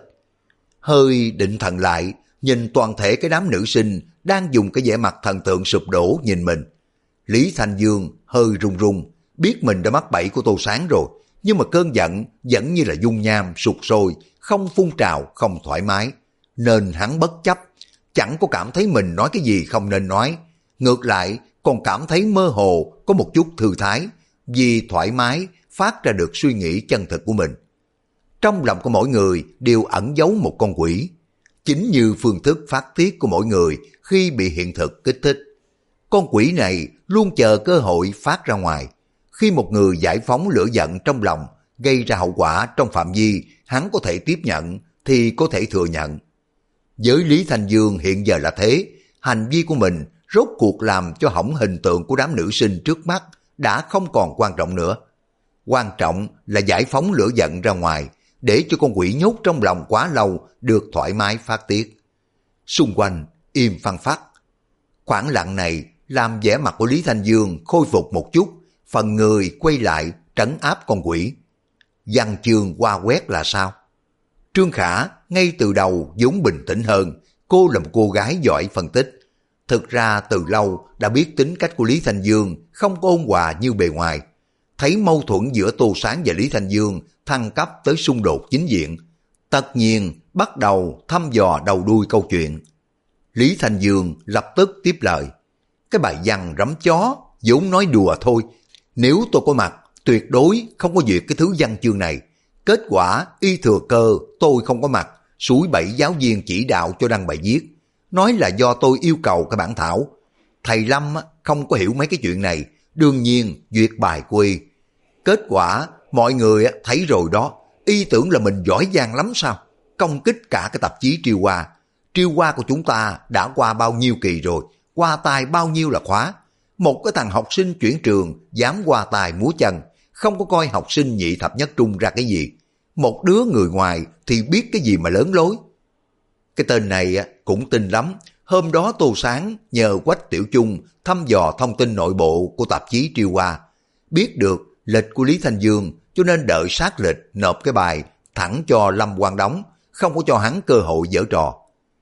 Hơi định thần lại, nhìn toàn thể cái đám nữ sinh đang dùng cái vẻ mặt thần tượng sụp đổ nhìn mình. Lý Thanh Dương hơi run run, biết mình đã mắc bẫy của Tô Sáng rồi, nhưng mà cơn giận vẫn như là dung nham sục sôi, không phun trào, không thoải mái. Nên hắn bất chấp, chẳng có cảm thấy mình nói cái gì không nên nói. Ngược lại, còn cảm thấy mơ hồ, có một chút thư thái, vì thoải mái phát ra được suy nghĩ chân thực của mình. Trong lòng của mỗi người đều ẩn giấu một con quỷ, chính như phương thức phát tiết của mỗi người khi bị hiện thực kích thích. Con quỷ này luôn chờ cơ hội phát ra ngoài. Khi một người giải phóng lửa giận trong lòng, gây ra hậu quả trong phạm vi hắn có thể tiếp nhận thì có thể thừa nhận. Với Lý Thanh Dương hiện giờ là thế, hành vi của mình rốt cuộc làm cho hỏng hình tượng của đám nữ sinh trước mắt đã không còn quan trọng nữa. Quan trọng là giải phóng lửa giận ra ngoài, để cho con quỷ nhốt trong lòng quá lâu được thoải mái phát tiết. Xung quanh im phăng phắc. Khoảng lặng này làm vẻ mặt của Lý Thanh Dương khôi phục một chút, phần người quay lại trấn áp con quỷ. Văn chương qua quét là sao? Trương Khả ngay từ đầu vốn bình tĩnh hơn, cô là một cô gái giỏi phân tích. Thực ra từ lâu đã biết tính cách của Lý Thanh Dương không có ôn hòa như bề ngoài. Thấy mâu thuẫn giữa Tô Sáng và Lý Thanh Dương thăng cấp tới xung đột chính diện, tất nhiên bắt đầu thăm dò đầu đuôi câu chuyện. Lý Thanh Dương lập tức tiếp lời. Cái bài văn rắm chó vốn nói đùa thôi, nếu tôi có mặt tuyệt đối không có duyệt cái thứ văn chương này. Kết quả y thừa cơ tôi không có mặt, suối bẫy giáo viên chỉ đạo cho đăng bài viết, nói là do tôi yêu cầu cái bản thảo. Thầy Lâm không có hiểu mấy cái chuyện này, đương nhiên duyệt bài của y. Kết quả mọi người thấy rồi đó, y tưởng là mình giỏi giang lắm sao? Công kích cả cái tạp chí Triều Hoa. Triều Hoa của chúng ta đã qua bao nhiêu kỳ rồi, qua tài bao nhiêu là khóa. Một cái thằng học sinh chuyển trường dám qua tài múa chân, không có coi học sinh nhị thập nhất trung ra cái gì. Một đứa người ngoài thì biết cái gì mà lớn lối. Cái tên này cũng tin lắm. Hôm đó Tô Sáng nhờ Quách Tiểu Chung thăm dò thông tin nội bộ của tạp chí Triều Hoa, biết được lịch của Lý Thanh Dương, cho nên đợi sát lịch nộp cái bài thẳng cho Lâm Quang Đống, không có cho hắn cơ hội giở trò.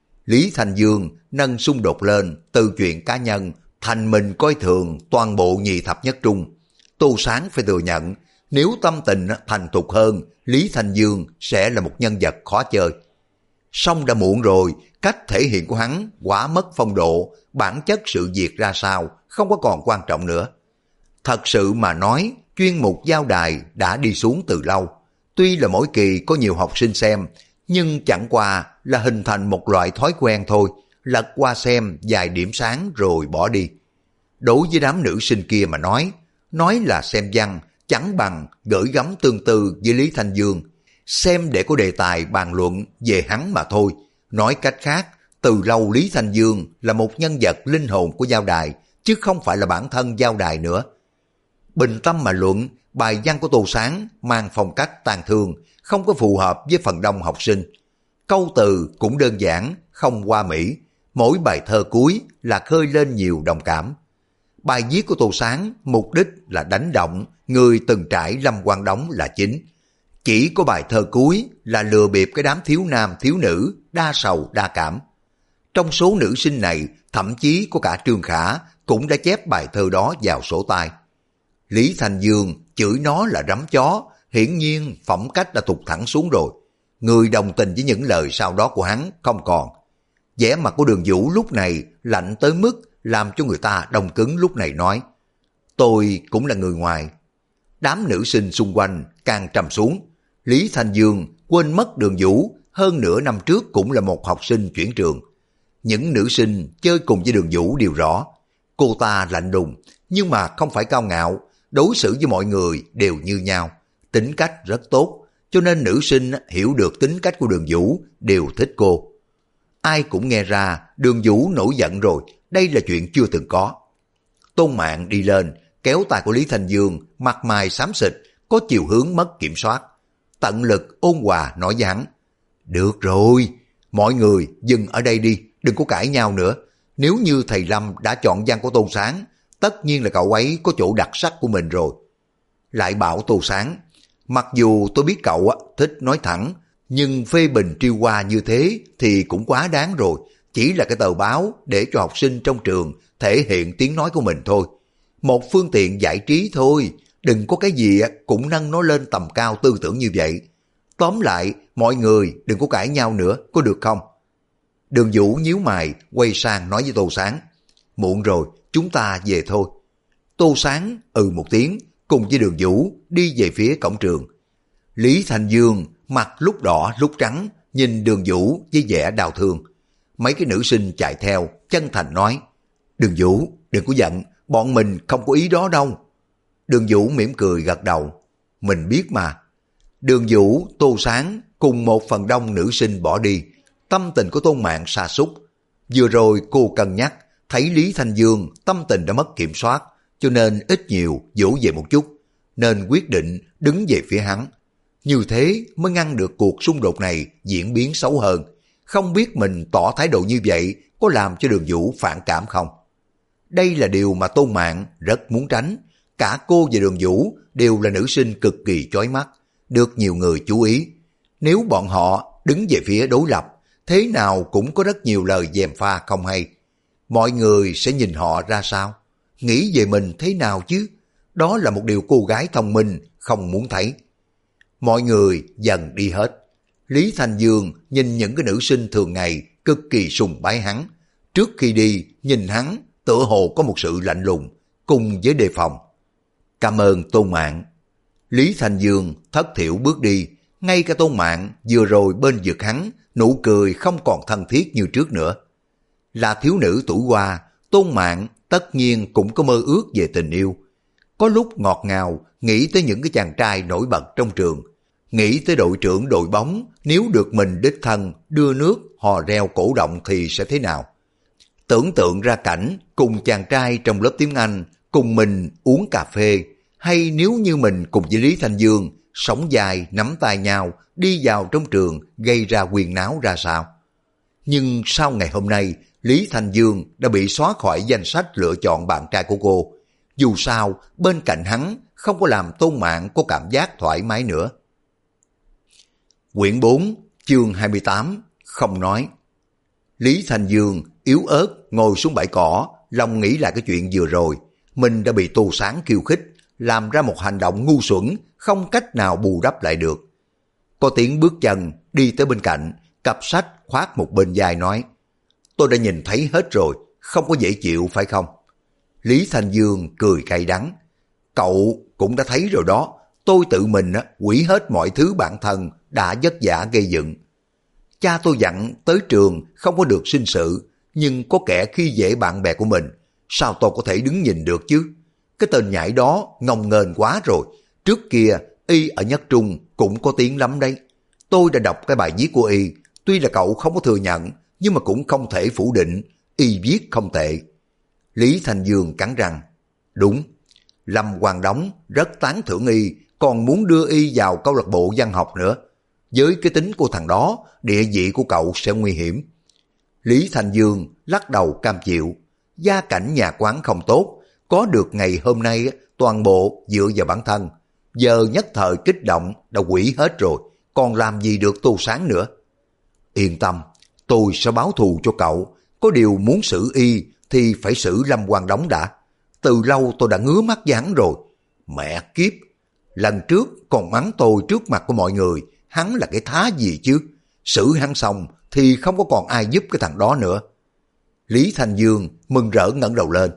Lý Thanh Dương nâng xung đột lên từ chuyện cá nhân thành mình coi thường toàn bộ nhị thập nhất trung. Tô Sáng phải thừa nhận, nếu tâm tình thành thục hơn, Lý Thanh Dương sẽ là một nhân vật khó chơi. Song đã muộn rồi, cách thể hiện của hắn quá mất phong độ, bản chất sự việc ra sao không có còn quan trọng nữa. Thật sự mà nói, chuyên mục giao đài đã đi xuống từ lâu. Tuy là mỗi kỳ có nhiều học sinh xem, nhưng chẳng qua là hình thành một loại thói quen thôi, lật qua xem vài điểm sáng rồi bỏ đi. Đối với đám nữ sinh kia mà nói là xem văn, chẳng bằng gửi gắm tương tư với Lý Thanh Dương, xem để có đề tài bàn luận về hắn mà thôi. Nói cách khác, từ lâu Lý Thanh Dương là một nhân vật linh hồn của giao đài, chứ không phải là bản thân giao đài nữa. Bình tâm mà luận, bài văn của Tô Sáng mang phong cách tàn thương, không có phù hợp với phần đông học sinh. Câu từ cũng đơn giản, không hoa mỹ, mỗi bài thơ cuối là khơi lên nhiều đồng cảm. Bài viết của Tô Sáng mục đích là đánh động người từng trải Lâm Quang Đống là chính. Chỉ có bài thơ cuối là lừa bịp cái đám thiếu nam thiếu nữ đa sầu đa cảm. Trong số nữ sinh này, thậm chí có cả Trương Khả cũng đã chép bài thơ đó vào sổ tay. Lý Thanh Dương chửi nó là rắm chó, hiển nhiên phẩm cách đã tụt thẳng xuống rồi. Người đồng tình với những lời sau đó của hắn không còn. Vẻ mặt của Đường Vũ lúc này lạnh tới mức làm cho người ta đông cứng. Lúc này nói, tôi cũng là người ngoài. Đám nữ sinh xung quanh càng trầm xuống. Lý Thanh Dương quên mất Đường Vũ hơn nửa năm trước cũng là một học sinh chuyển trường. Những nữ sinh chơi cùng với Đường Vũ đều rõ, cô ta lạnh lùng nhưng mà không phải cao ngạo, đối xử với mọi người đều như nhau, tính cách rất tốt, cho nên nữ sinh hiểu được tính cách của Đường Vũ đều thích cô. Ai cũng nghe ra Đường Vũ nổi giận rồi, đây là chuyện chưa từng có. Tôn Mạn đi lên kéo tay của Lý Thanh Dương, mặt mày xám xịt, có chiều hướng mất kiểm soát, tận lực ôn hòa nói với hắn, được rồi, mọi người dừng ở đây đi, đừng có cãi nhau nữa. Nếu như thầy Lâm đã chọn văn của Tô Sáng, tất nhiên là cậu ấy có chỗ đặc sắc của mình rồi. Lại bảo Tô Sáng, mặc dù tôi biết cậu thích nói thẳng, nhưng phê bình Triều Hoa như thế thì cũng quá đáng rồi, chỉ là cái tờ báo để cho học sinh trong trường thể hiện tiếng nói của mình thôi. Một phương tiện giải trí thôi, đừng có cái gì cũng nâng nó lên tầm cao tư tưởng như vậy. Tóm lại, mọi người đừng có cãi nhau nữa, có được không? Đường Vũ nhíu mày, quay sang nói với Tô Sáng, muộn rồi, chúng ta về thôi. Tô Sáng một tiếng, cùng với Đường Vũ đi về phía cổng trường. Lý Thanh Dương mặt lúc đỏ lúc trắng, nhìn Đường Vũ với vẻ đau thương. Mấy cái nữ sinh chạy theo, chân thành nói, Đường Vũ, đừng có giận, bọn mình không có ý đó đâu. Đường Vũ mỉm cười gật đầu, mình biết mà. Đường Vũ, Tô Sáng cùng một phần đông nữ sinh bỏ đi. Tâm tình của Tôn Mạn sa sút. Vừa rồi cô cân nhắc, thấy Lý Thanh Dương tâm tình đã mất kiểm soát, cho nên ít nhiều dỗ về một chút. nên quyết định đứng về phía hắn. Như thế mới ngăn được cuộc xung đột này diễn biến xấu hơn. Không biết mình tỏ thái độ như vậy có làm cho Đường Vũ phản cảm không? Đây là điều mà Tôn Mạn rất muốn tránh. Cả cô và Đường Vũ đều là nữ sinh cực kỳ chói mắt, được nhiều người chú ý. Nếu bọn họ đứng về phía đối lập, thế nào cũng có rất nhiều lời gièm pha không hay. Mọi người sẽ nhìn họ ra sao? Nghĩ về mình thế nào chứ? Đó là một điều cô gái thông minh không muốn thấy. Mọi người dần đi hết. Lý Thanh Dương nhìn những cái nữ sinh thường ngày cực kỳ sùng bái hắn. Trước khi đi, nhìn hắn tựa hồ có một sự lạnh lùng cùng với đề phòng. Cảm ơn Tôn Mạn. Lý Thanh Dương thất thiểu bước đi. Ngay cả Tôn Mạn vừa rồi bên vực hắn, nụ cười không còn thân thiết như trước nữa. Là thiếu nữ tuổi hoa, Tôn Mạn tất nhiên cũng có mơ ước về tình yêu. Có lúc ngọt ngào, nghĩ tới những cái chàng trai nổi bật trong trường. Nghĩ tới đội trưởng đội bóng, nếu được mình đích thân đưa nước hò reo cổ động thì sẽ thế nào? Tưởng tượng ra cảnh cùng chàng trai trong lớp tiếng Anh cùng mình uống cà phê, hay nếu như mình cùng với Lý Thanh Dương sóng dài nắm tay nhau đi vào trong trường gây ra huyên náo ra sao? Nhưng sau ngày hôm nay, Lý Thanh Dương đã bị xóa khỏi danh sách lựa chọn bạn trai của cô. Dù sao, bên cạnh hắn không có làm Tôn Mạn có cảm giác thoải mái nữa. Quyển 4, chương 28, không nói. Lý Thanh Dương yếu ớt ngồi xuống bãi cỏ, lòng nghĩ lại cái chuyện vừa rồi. Mình đã bị Tô Sáng khiêu khích, làm ra một hành động ngu xuẩn, không cách nào bù đắp lại được. Có tiếng bước chân đi tới bên cạnh, cặp sách khoác một bên vai nói: tôi đã nhìn thấy hết rồi, không có dễ chịu phải không? Lý Thanh Dương cười cay đắng: cậu cũng đã thấy rồi đó, tôi tự mình hủy hết mọi thứ bản thân đã vất vả gây dựng. Cha tôi dặn tới trường không có được sinh sự, nhưng có kẻ khi dễ bạn bè của mình, sao tôi có thể đứng nhìn được chứ? Cái tên nhãi đó ngông nghênh quá rồi, trước kia y ở Nhất Trung cũng có tiếng lắm đấy. Tôi đã đọc cái bài viết của y, tuy là cậu không có thừa nhận, nhưng mà cũng không thể phủ định, y viết không tệ. Lý Thanh Dương cắn răng: đúng, Lâm Hoàng Đống rất tán thưởng y, còn muốn đưa y vào câu lạc bộ văn học nữa. Với cái tính của thằng đó, địa vị của cậu sẽ nguy hiểm. Lý Thanh Dương lắc đầu cam chịu. Gia cảnh nhà quán không tốt, có được ngày hôm nay toàn bộ dựa vào bản thân. Giờ nhất thời kích động đã hủy hết rồi, còn làm gì được Tô Sáng nữa. Yên tâm, tôi sẽ báo thù cho cậu. Có điều muốn xử y thì phải xử Lâm Hoàng Đống đã. Từ lâu tôi đã ngứa mắt với hắn rồi. Mẹ kiếp, lần trước còn mắng tôi trước mặt của mọi người, hắn là cái thá gì chứ? Xử hắn xong thì không có còn ai giúp cái thằng đó nữa. Lý Thanh Dương mừng rỡ ngẩng đầu lên: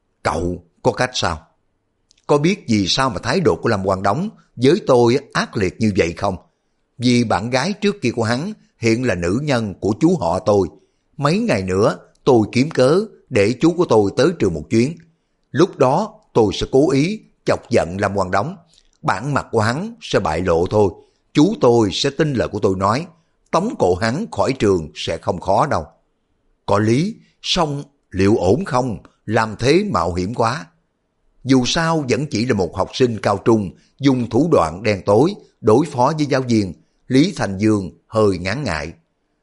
cậu có cách sao? Có biết vì sao mà thái độ của Lâm Hoàng Đống với tôi ác liệt như vậy không? Vì bạn gái trước kia của hắn hiện là nữ nhân của chú họ tôi. Mấy ngày nữa tôi kiếm cớ để chú của tôi tới trường một chuyến. Lúc đó tôi sẽ cố ý chọc giận Lâm Hoàng Đống. Bản mặt của hắn sẽ bại lộ thôi. Chú tôi sẽ tin lời của tôi nói. Tống cổ hắn khỏi trường sẽ không khó đâu. Có lý, song liệu ổn không? Làm thế mạo hiểm quá. Dù sao vẫn chỉ là một học sinh cao trung, dùng thủ đoạn đen tối đối phó với giáo viên. Lý Thanh Dương hơi ngán ngại.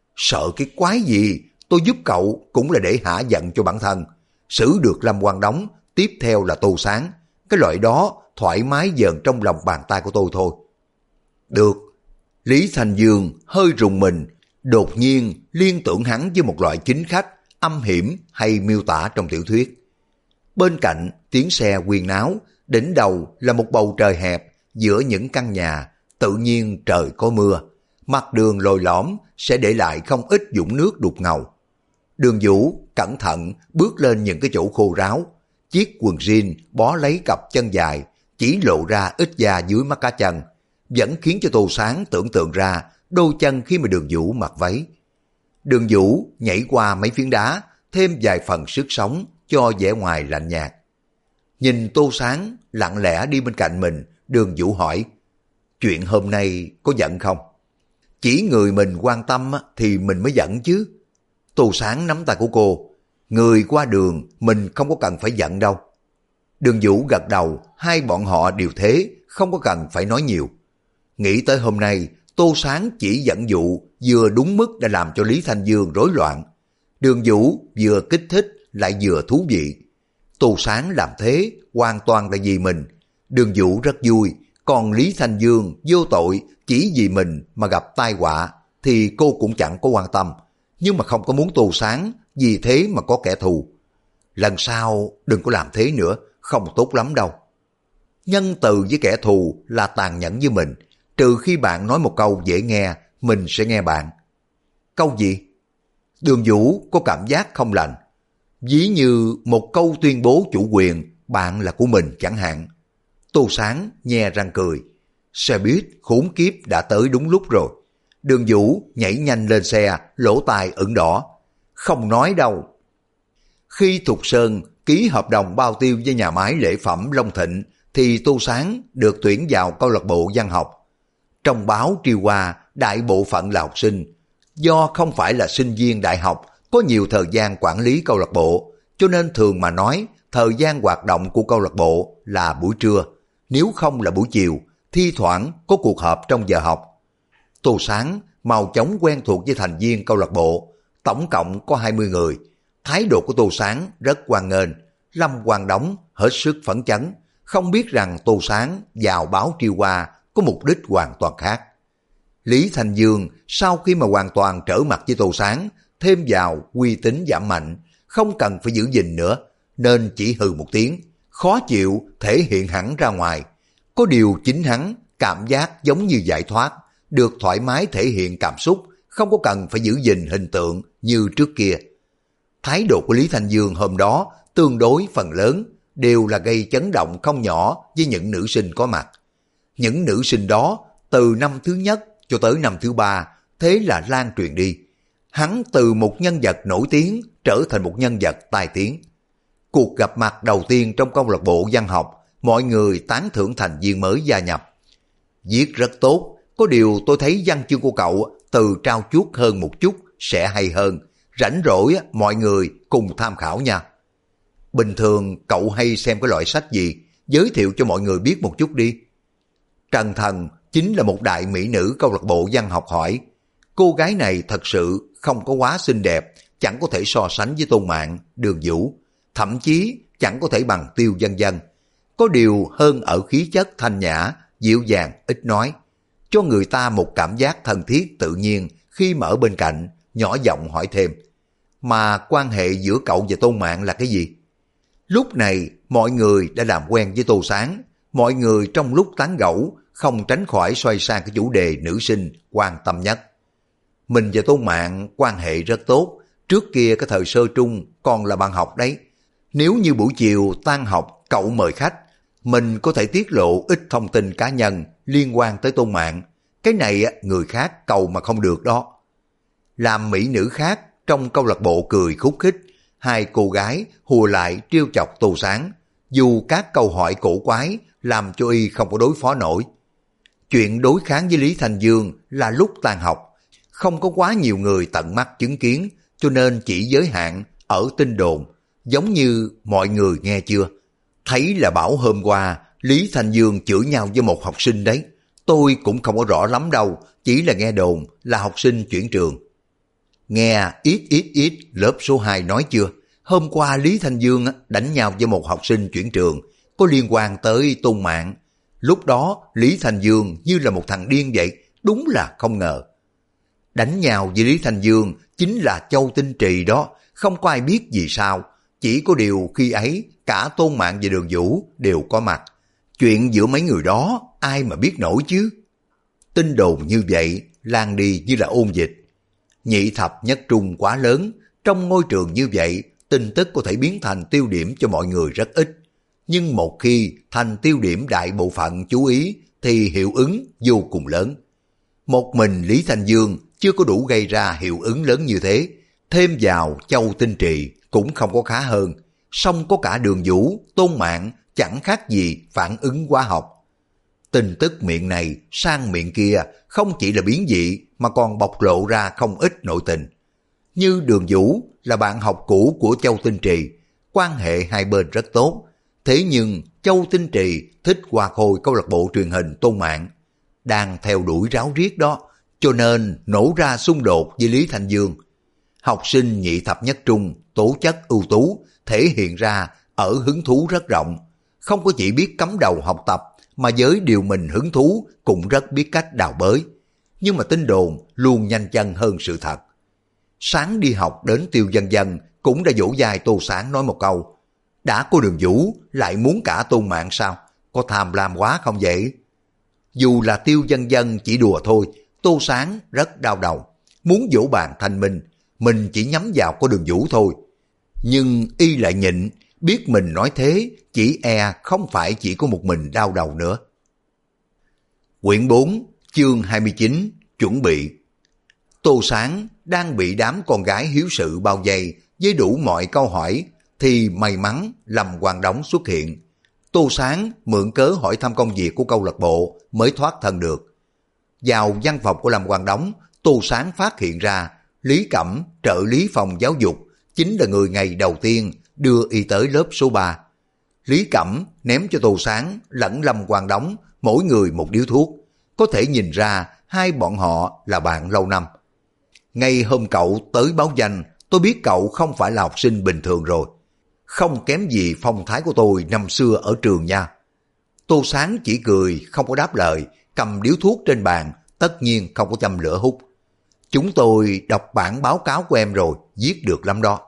Sợ cái quái gì, tôi giúp cậu cũng là để hả giận cho bản thân. Xử được Lâm Hoàng Đống, tiếp theo là Tô Sáng. Cái loại đó thoải mái dờn trong lòng bàn tay của tôi thôi. Được. Lý Thanh Dương hơi rùng mình, đột nhiên liên tưởng hắn với một loại chính khách âm hiểm hay miêu tả trong tiểu thuyết. Bên cạnh tiếng xe huyên náo, đỉnh đầu là một bầu trời hẹp, giữa những căn nhà tự nhiên trời có mưa, mặt đường lồi lõm sẽ để lại không ít vũng nước đục ngầu. Đường Vũ cẩn thận bước lên những cái chỗ khô ráo, chiếc quần jean bó lấy cặp chân dài, chỉ lộ ra ít da dưới mắt cá chân, vẫn khiến cho Tô Sáng tưởng tượng ra đôi chân khi mà Đường Vũ mặc váy. Đường Vũ nhảy qua mấy phiến đá, thêm vài phần sức sống cho vẻ ngoài lạnh nhạt. Nhìn Tô Sáng lặng lẽ đi bên cạnh mình, Đường Vũ hỏi: chuyện hôm nay có giận không? Chỉ người mình quan tâm thì mình mới giận chứ. Tô Sáng nắm tay của cô: người qua đường mình không có cần phải giận đâu. Đường Vũ gật đầu, hai bọn họ đều thế, không có cần phải nói nhiều. Nghĩ tới hôm nay, Tô Sáng chỉ dẫn dụ vừa đúng mức đã làm cho Lý Thanh Dương rối loạn. Đường Vũ vừa kích thích lại vừa thú vị. Tô Sáng làm thế hoàn toàn là vì mình. Đường Vũ rất vui, còn Lý Thanh Dương vô tội chỉ vì mình mà gặp tai họa thì cô cũng chẳng có quan tâm, nhưng mà không có muốn Tô Sáng vì thế mà có kẻ thù. Lần sau đừng có làm thế nữa, không tốt lắm đâu. Nhân từ với kẻ thù là tàn nhẫn với mình, trừ khi bạn nói một câu dễ nghe, mình sẽ nghe bạn. Câu gì? Đường Vũ có cảm giác không lành. Ví như một câu tuyên bố chủ quyền, bạn là của mình chẳng hạn. Tô Sáng nhe răng cười. Xe buýt khốn kiếp đã tới đúng lúc rồi. Đường Vũ nhảy nhanh lên xe, lỗ tai ửng đỏ. Không nói đâu. Khi Thục Sơn ký hợp đồng bao tiêu với nhà máy lễ phẩm Long Thịnh thì Tô Sáng được tuyển vào câu lạc bộ văn học. Trong báo triều qua, đại bộ phận là học sinh. Do không phải là sinh viên đại học có nhiều thời gian quản lý câu lạc bộ, cho nên thường mà nói thời gian hoạt động của câu lạc bộ là buổi trưa, nếu không là buổi chiều, thi thoảng có cuộc họp trong giờ học. Tô Sáng mau chóng quen thuộc với thành viên câu lạc bộ, tổng cộng có 20 người. Thái độ của Tô Sáng rất hoan nghênh. Lâm Quang Đống hết sức phấn chấn, không biết rằng Tô Sáng vào báo triều qua có mục đích hoàn toàn khác. Lý Thanh Dương sau khi mà hoàn toàn trở mặt với Tô Sáng, thêm vào uy tín giảm mạnh, không cần phải giữ gìn nữa, nên chỉ hừ một tiếng, khó chịu thể hiện hẳn ra ngoài. Có điều chính hắn cảm giác giống như giải thoát, được thoải mái thể hiện cảm xúc, không có cần phải giữ gìn hình tượng như trước kia. Thái độ của Lý Thanh Dương hôm đó tương đối phần lớn đều là gây chấn động không nhỏ với những nữ sinh có mặt. Những nữ sinh đó từ năm thứ nhất cho tới năm thứ ba, thế là lan truyền đi. Hắn từ một nhân vật nổi tiếng trở thành một nhân vật tai tiếng. Cuộc gặp mặt đầu tiên trong câu lạc bộ văn học, mọi người tán thưởng thành viên mới gia nhập. Viết rất tốt, có điều tôi thấy văn chương của cậu từ trao chuốt hơn một chút sẽ hay hơn. Rảnh rỗi mọi người cùng tham khảo nha. Bình thường cậu hay xem cái loại sách gì? Giới thiệu cho mọi người biết một chút đi. Trần Thần chính là một đại mỹ nữ câu lạc bộ văn học hỏi. Cô gái này thật sự không có quá xinh đẹp, chẳng có thể so sánh với Tôn Mạn, Đường Vũ, thậm chí chẳng có thể bằng Tiêu Vân Vân. Có điều hơn ở khí chất thanh nhã, dịu dàng, ít nói, cho người ta một cảm giác thân thiết tự nhiên khi mà ở bên cạnh, nhỏ giọng hỏi thêm. Mà quan hệ giữa cậu và Tôn Mạn là cái gì? Lúc này mọi người đã làm quen với Tô Sáng, mọi người trong lúc tán gẫu không tránh khỏi xoay sang cái chủ đề nữ sinh quan tâm nhất. Mình và Tôn Mạn quan hệ rất tốt, trước kia cái thời sơ trung còn là bạn học đấy. Nếu như buổi chiều tan học cậu mời khách, mình có thể tiết lộ ít thông tin cá nhân liên quan tới Tôn Mạn. Cái này người khác cầu mà không được đó. Làm mỹ nữ khác trong câu lạc bộ cười khúc khích, hai cô gái hùa lại trêu chọc Tô Sáng, dù các câu hỏi cổ quái làm cho y không có đối phó nổi. Chuyện đối kháng với Lý Thanh Dương là lúc tan học, không có quá nhiều người tận mắt chứng kiến, cho nên chỉ giới hạn ở tin đồn, giống như mọi người nghe chưa. Thấy là bảo hôm qua Lý Thanh Dương chửi nhau với một học sinh đấy, tôi cũng không có rõ lắm đâu, chỉ là nghe đồn là học sinh chuyển trường. Nghe ít lớp số 2 nói chưa, hôm qua Lý Thanh Dương đánh nhau với một học sinh chuyển trường, có liên quan tới Tôn Mạn. Lúc đó Lý Thanh Dương như là một thằng điên vậy, đúng là không ngờ. Đánh nhau với Lý Thanh Dương chính là Châu Tinh Trì đó, không có ai biết gì sao. Chỉ có điều khi ấy cả Tôn Mạn và Đường Vũ đều có mặt. Chuyện giữa mấy người đó ai mà biết nổi chứ. Tin đồn như vậy lan đi như là ôn dịch. Nhị thập nhất trung quá lớn, trong môi trường như vậy tin tức có thể biến thành tiêu điểm cho mọi người rất ít. Nhưng một khi thành tiêu điểm đại bộ phận chú ý thì hiệu ứng vô cùng lớn. Một mình Lý Thanh Dương chưa có đủ gây ra hiệu ứng lớn như thế, thêm vào Châu Tinh Trì cũng không có khá hơn, song có cả Đường Vũ, Tôn Mạn chẳng khác gì phản ứng hóa học. Tin tức miệng này sang miệng kia không chỉ là biến dị mà còn bộc lộ ra không ít nội tình. Như Đường Vũ là bạn học cũ của Châu Tinh Trì, quan hệ hai bên rất tốt, Thế nhưng Châu Tinh Trì thích Hoa Khôi câu lạc bộ truyền hình Tôn Mạng, đang theo đuổi ráo riết đó, cho nên nổ ra xung đột với Lý Thanh Dương. Học sinh nhị thập nhất trung, tố chất ưu tú, thể hiện ra ở hứng thú rất rộng, không có chỉ biết cắm đầu học tập, mà với điều mình hứng thú cũng rất biết cách đào bới. Nhưng mà tin đồn luôn nhanh chân hơn sự thật. Sáng đi học đến Tiêu Dân Dân cũng đã dỗ dai Tô Sáng nói một câu: đã có Đường Vũ lại muốn cả Tôn Mạng sao? Có tham lam quá không vậy? Dù là Tiêu Dân Dân chỉ đùa thôi, Tô Sáng rất đau đầu, muốn dỗ bàn thanh minh, mình chỉ nhắm vào có Đường Vũ thôi. Nhưng y lại nhịn, biết mình nói thế chỉ e không phải chỉ có một mình đau đầu nữa. Quyển 4, chương 29, chuẩn bị. Tô Sáng đang bị đám con gái hiếu sự bao vây với đủ mọi câu hỏi, thì may mắn Lâm Quang Đống xuất hiện. Tô Sáng mượn cớ hỏi thăm công việc của câu lạc bộ mới thoát thân được. Vào văn phòng của Lâm Quang Đống, Tô Sáng phát hiện ra Lý Cẩm, trợ lý phòng giáo dục, chính là người ngày đầu tiên đưa y tới lớp số 3. Lý Cẩm ném cho Tô Sáng lẫn Lâm Quang Đống mỗi người một điếu thuốc, có thể nhìn ra hai bọn họ là bạn lâu năm. Ngay hôm cậu tới báo danh, tôi biết cậu không phải là học sinh bình thường rồi. Không kém gì phong thái của tôi năm xưa ở trường nha. Tô Sáng chỉ cười, không có đáp lời, cầm điếu thuốc trên bàn, tất nhiên không có châm lửa hút. Chúng tôi đọc bản báo cáo của em rồi, viết được lắm đó.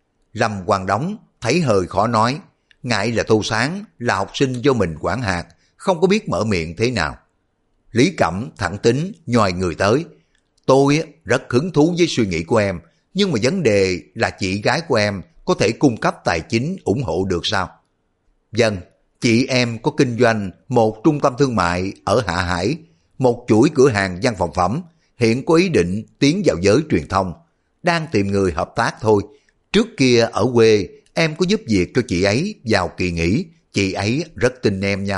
Lâm Quang Đống thấy hơi khó nói, ngại là Tô Sáng là học sinh do mình quản hạt, không có biết mở miệng thế nào. Lý Cẩm thẳng tính nhòi người tới. Tôi rất hứng thú với suy nghĩ của em, nhưng mà vấn đề là chị gái của em có thể cung cấp tài chính ủng hộ được sao? Vâng, chị em có kinh doanh một trung tâm thương mại ở Hạ Hải, một chuỗi cửa hàng văn phòng phẩm, hiện có ý định tiến vào giới truyền thông, đang tìm người hợp tác thôi. Trước kia ở quê em có giúp việc cho chị ấy vào kỳ nghỉ, chị ấy rất tin em nha.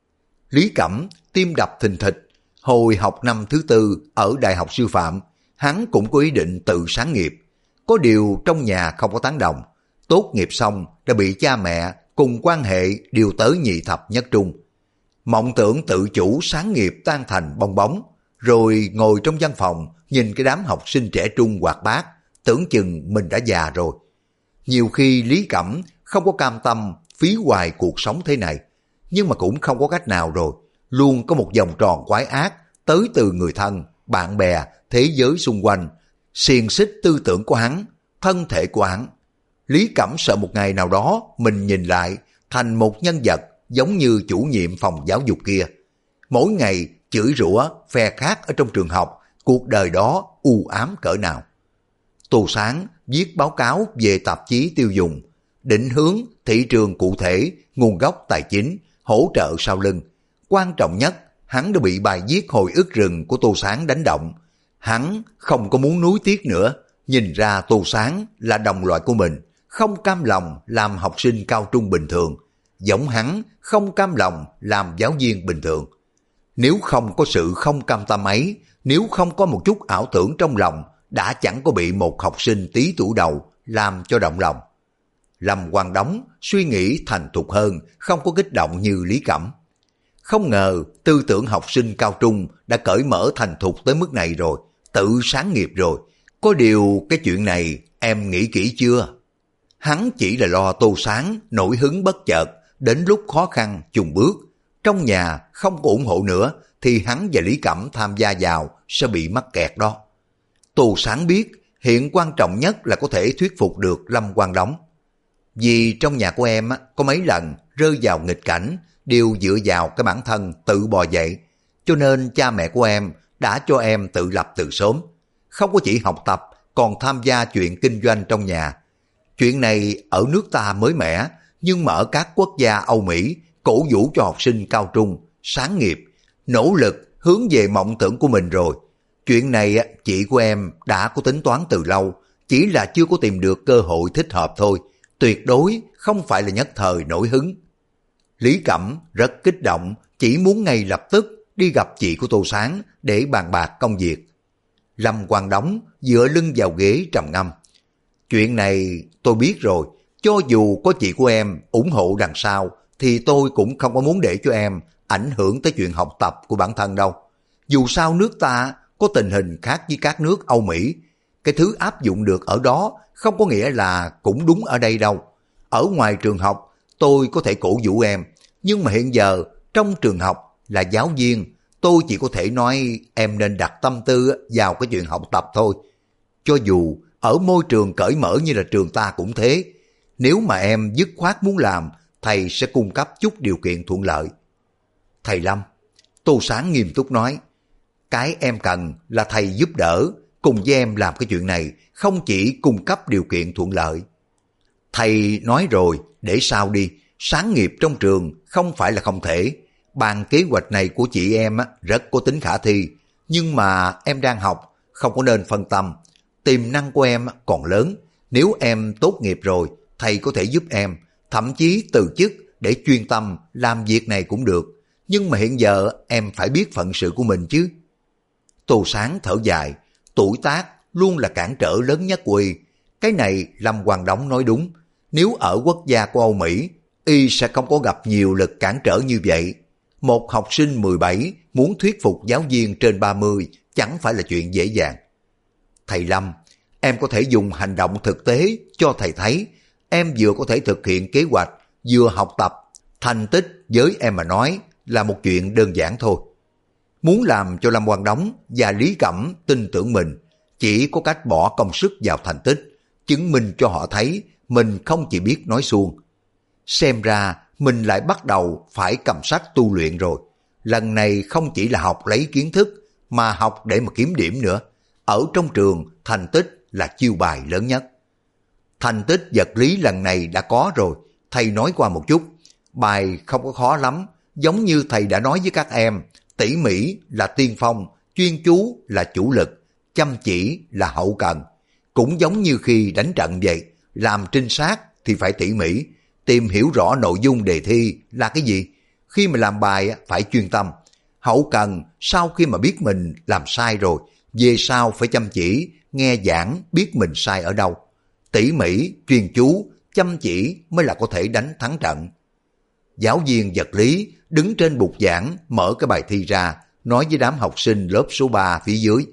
Lý Cẩm tim đập thình thịch. Hồi học năm thứ tư ở Đại học Sư phạm, hắn cũng có ý định tự sáng nghiệp. Có điều trong nhà không có tán đồng. Tốt nghiệp xong đã bị cha mẹ cùng quan hệ điều tới nhị thập nhất trung. Mộng tưởng tự chủ sáng nghiệp tan thành bong bóng, rồi ngồi trong văn phòng nhìn cái đám học sinh trẻ trung hoạt bát, tưởng chừng mình đã già rồi. Nhiều khi Lý Cẩm không có cam tâm phí hoài cuộc sống thế này, nhưng mà cũng không có cách nào rồi. Luôn có một vòng tròn quái ác tới từ người thân, bạn bè, thế giới xung quanh, xiềng xích tư tưởng của hắn, thân thể của hắn. Lý Cẩm sợ một ngày nào đó mình nhìn lại thành một nhân vật giống như chủ nhiệm phòng giáo dục kia. Mỗi ngày chửi rủa phe khác ở trong trường học, cuộc đời đó u ám cỡ nào. Tô Sáng viết báo cáo về tạp chí tiêu dùng, định hướng thị trường cụ thể, nguồn gốc tài chính, hỗ trợ sau lưng. Quan trọng nhất, hắn đã bị bài viết hồi ức rừng của Tô Sáng đánh động. Hắn không có muốn nuối tiếc nữa, nhìn ra Tô Sáng là đồng loại của mình, không cam lòng làm học sinh cao trung bình thường, giống hắn không cam lòng làm giáo viên bình thường. Nếu không có sự không cam tâm ấy, nếu không có một chút ảo tưởng trong lòng, đã chẳng có bị một học sinh tí tuổi đầu làm cho động lòng. Lâm Quang Đống suy nghĩ thành thục hơn, không có kích động như Lý Cẩm. Không ngờ tư tưởng học sinh cao trung đã cởi mở thành thục tới mức này rồi, tự sáng nghiệp rồi. Có điều cái chuyện này em nghĩ kỹ chưa? Hắn chỉ là lo Tô Sáng nổi hứng bất chợt, đến lúc khó khăn chùng bước, trong nhà không có ủng hộ nữa thì hắn và Lý Cẩm tham gia vào sẽ bị mắc kẹt đó. Tô Sáng biết hiện quan trọng nhất là có thể thuyết phục được Lâm Quang Đống. Vì trong nhà của em có mấy lần rơi vào nghịch cảnh, đều dựa vào cái bản thân tự bò dậy, cho nên cha mẹ của em đã cho em tự lập từ sớm. Không có chỉ học tập, còn tham gia chuyện kinh doanh trong nhà. Chuyện này ở nước ta mới mẻ, nhưng mà ở các quốc gia Âu Mỹ cổ vũ cho học sinh cao trung sáng nghiệp, nỗ lực hướng về mộng tưởng của mình rồi. Chuyện này chị của em đã có tính toán từ lâu, chỉ là chưa có tìm được cơ hội thích hợp thôi, tuyệt đối không phải là nhất thời nổi hứng. Lý Cẩm rất kích động, chỉ muốn ngay lập tức đi gặp chị của Tô Sáng để bàn bạc công việc. Lâm Quang Đống dựa lưng vào ghế trầm ngâm. Chuyện này tôi biết rồi, cho dù có chị của em ủng hộ đằng sau thì tôi cũng không có muốn để cho em ảnh hưởng tới chuyện học tập của bản thân đâu. Dù sao nước ta có tình hình khác với các nước Âu Mỹ, cái thứ áp dụng được ở đó không có nghĩa là cũng đúng ở đây đâu. Ở ngoài trường học tôi có thể cổ vũ em, nhưng mà hiện giờ trong trường học là giáo viên, tôi chỉ có thể nói em nên đặt tâm tư vào cái chuyện học tập thôi. Cho dù ở môi trường cởi mở như là trường ta cũng thế, nếu mà em dứt khoát muốn làm, thầy sẽ cung cấp chút điều kiện thuận lợi. Thầy Lâm, Tô Sáng nghiêm túc nói, cái em cần là thầy giúp đỡ, cùng với em làm cái chuyện này, không chỉ cung cấp điều kiện thuận lợi. Thầy nói rồi, để sau đi, sáng nghiệp trong trường không phải là không thể. Bàn kế hoạch này của chị em rất có tính khả thi, nhưng mà em đang học, không có nên phân tâm. Tiềm năng của em còn lớn, nếu em tốt nghiệp rồi, thầy có thể giúp em, thậm chí từ chức để chuyên tâm làm việc này cũng được. Nhưng mà hiện giờ em phải biết phận sự của mình chứ. Tô Sáng thở dài, tuổi tác luôn là cản trở lớn nhất của y. Cái này Lâm Hoàng Đống nói đúng, nếu ở quốc gia của Âu Mỹ, y sẽ không có gặp nhiều lực cản trở như vậy. Một học sinh 17 muốn thuyết phục giáo viên trên 30 chẳng phải là chuyện dễ dàng. Thầy Lâm, em có thể dùng hành động thực tế cho thầy thấy, em vừa có thể thực hiện kế hoạch, vừa học tập. Thành tích với em mà nói là một chuyện đơn giản thôi. Muốn làm cho Lâm Quang Đống và Lý Cẩm tin tưởng mình, chỉ có cách bỏ công sức vào thành tích, chứng minh cho họ thấy mình không chỉ biết nói suông. Xem ra mình lại bắt đầu phải cầm sách tu luyện rồi. Lần này không chỉ là học lấy kiến thức, mà học để mà kiếm điểm nữa. Ở trong trường, thành tích là chiêu bài lớn nhất. Thành tích vật lý lần này đã có rồi, thầy nói qua một chút. Bài không có khó lắm, giống như thầy đã nói với các em, tỉ mỉ là tiên phong, chuyên chú là chủ lực, chăm chỉ là hậu cần. Cũng giống như khi đánh trận vậy, làm trinh sát thì phải tỉ mỉ, tìm hiểu rõ nội dung đề thi là cái gì. Khi mà làm bài phải chuyên tâm. Hậu cần sau khi mà biết mình làm sai rồi, về sau phải chăm chỉ, nghe giảng biết mình sai ở đâu. Tỉ mỉ, chuyên chú, chăm chỉ mới là có thể đánh thắng trận. Giáo viên vật lý đứng trên bục giảng mở cái bài thi ra, nói với đám học sinh lớp số 3 phía dưới.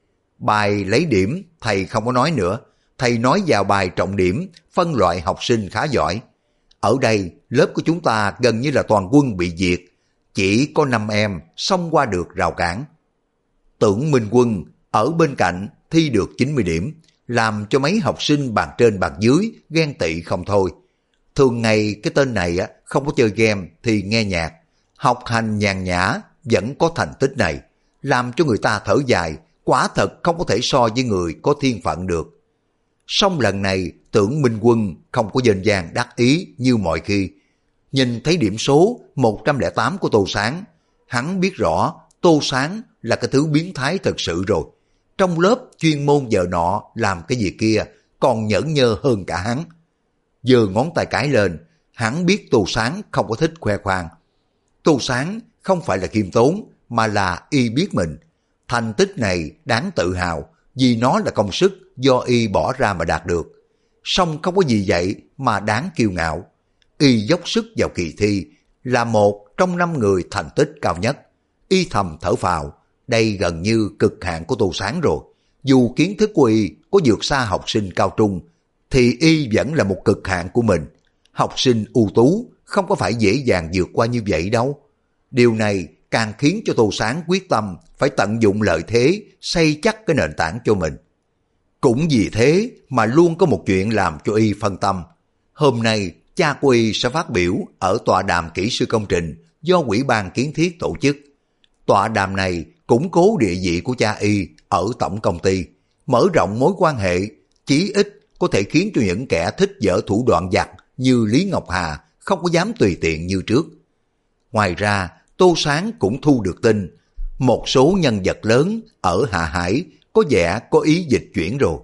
Bài lấy điểm thầy không có nói nữa, thầy nói vào bài trọng điểm, phân loại học sinh khá giỏi. Ở đây lớp của chúng ta gần như là toàn quân bị diệt, chỉ có 5 em xông qua được rào cản. Tưởng Minh Quân ở bên cạnh thi được 90 điểm, làm cho mấy học sinh bàn trên bàn dưới ghen tị không thôi. Thường ngày cái tên này không có chơi game thì nghe nhạc, học hành nhàn nhã vẫn có thành tích này, làm cho người ta thở dài, quả thật không có thể so với người có thiên phận được. Song lần này Tưởng Minh Quân không có dên dàng đắc ý như mọi khi. Nhìn thấy điểm số 108 của Tô Sáng, hắn biết rõ Tô Sáng là cái thứ biến thái thật sự rồi. Trong lớp chuyên môn giờ nọ làm cái gì kia còn nhởn nhơ hơn cả hắn. Giơ ngón tay cái lên, hắn biết Tô Sáng không có thích khoe khoang. Tô Sáng không phải là khiêm tốn, mà là y biết mình. Thành tích này đáng tự hào, vì nó là công sức do y bỏ ra mà đạt được. Song không có gì vậy mà đáng kiêu ngạo. Y dốc sức vào kỳ thi, là một trong 5 người thành tích cao nhất. Y thầm thở phào, đây gần như cực hạn của Tô Sáng rồi. Dù kiến thức của y có vượt xa học sinh cao trung, thì y vẫn là một cực hạn của mình. Học sinh ưu tú không có phải dễ dàng vượt qua như vậy đâu. Điều này càng khiến cho Tô Sáng quyết tâm phải tận dụng lợi thế, xây chắc cái nền tảng cho mình. Cũng vì thế mà luôn có một chuyện làm cho y phân tâm. Hôm nay cha của y sẽ phát biểu ở tọa đàm kỹ sư công trình do Ủy ban Kiến thiết tổ chức. Tọa đàm này củng cố địa vị của cha y ở tổng công ty, mở rộng mối quan hệ, chí ít có thể khiến cho những kẻ thích dở thủ đoạn giặc như Lý Ngọc Hà không có dám tùy tiện như trước. Ngoài ra, Tô Sáng cũng thu được tin, một số nhân vật lớn ở Hạ Hải có vẻ có ý dịch chuyển rồi.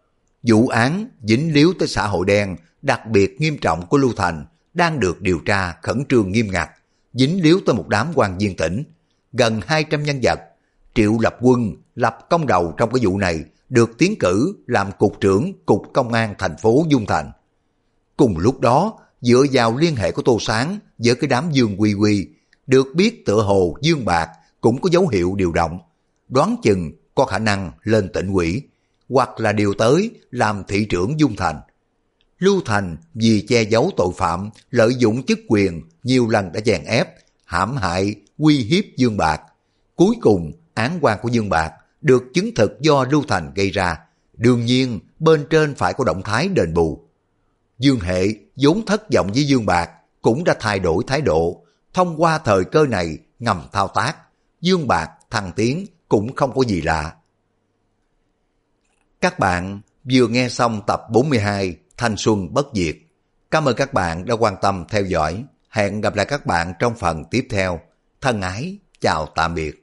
Vụ án dính líu tới xã hội đen đặc biệt nghiêm trọng của Lưu Thành đang được điều tra khẩn trương nghiêm ngặt, dính líu tới một đám quan viên tỉnh, gần 200 nhân vật. Triệu Lập Quân lập công đầu trong cái vụ này, được tiến cử làm cục trưởng Cục Công an thành phố Dung Thành. Cùng lúc đó, dựa vào liên hệ của Tô Sáng với cái đám Dương Quy Quy, được biết tựa hồ Dương Bạc cũng có dấu hiệu điều động, đoán chừng có khả năng lên tỉnh ủy, hoặc là điều tới làm thị trưởng Dung Thành. Lưu Thành vì che giấu tội phạm, lợi dụng chức quyền nhiều lần đã chèn ép, hãm hại, uy hiếp Dương Bạc. Cuối cùng, án oan của Dương Bạc được chứng thực do Lưu Thành gây ra. Đương nhiên, bên trên phải có động thái đền bù. Dương Hệ vốn thất vọng với Dương Bạc, cũng đã thay đổi thái độ, thông qua thời cơ này ngầm thao tác. Dương Bạc thăng tiến cũng không có gì lạ. Các bạn vừa nghe xong tập 42 Thanh Xuân Bất Diệt. Cảm ơn các bạn đã quan tâm theo dõi. Hẹn gặp lại các bạn trong phần tiếp theo. Thân ái, chào tạm biệt.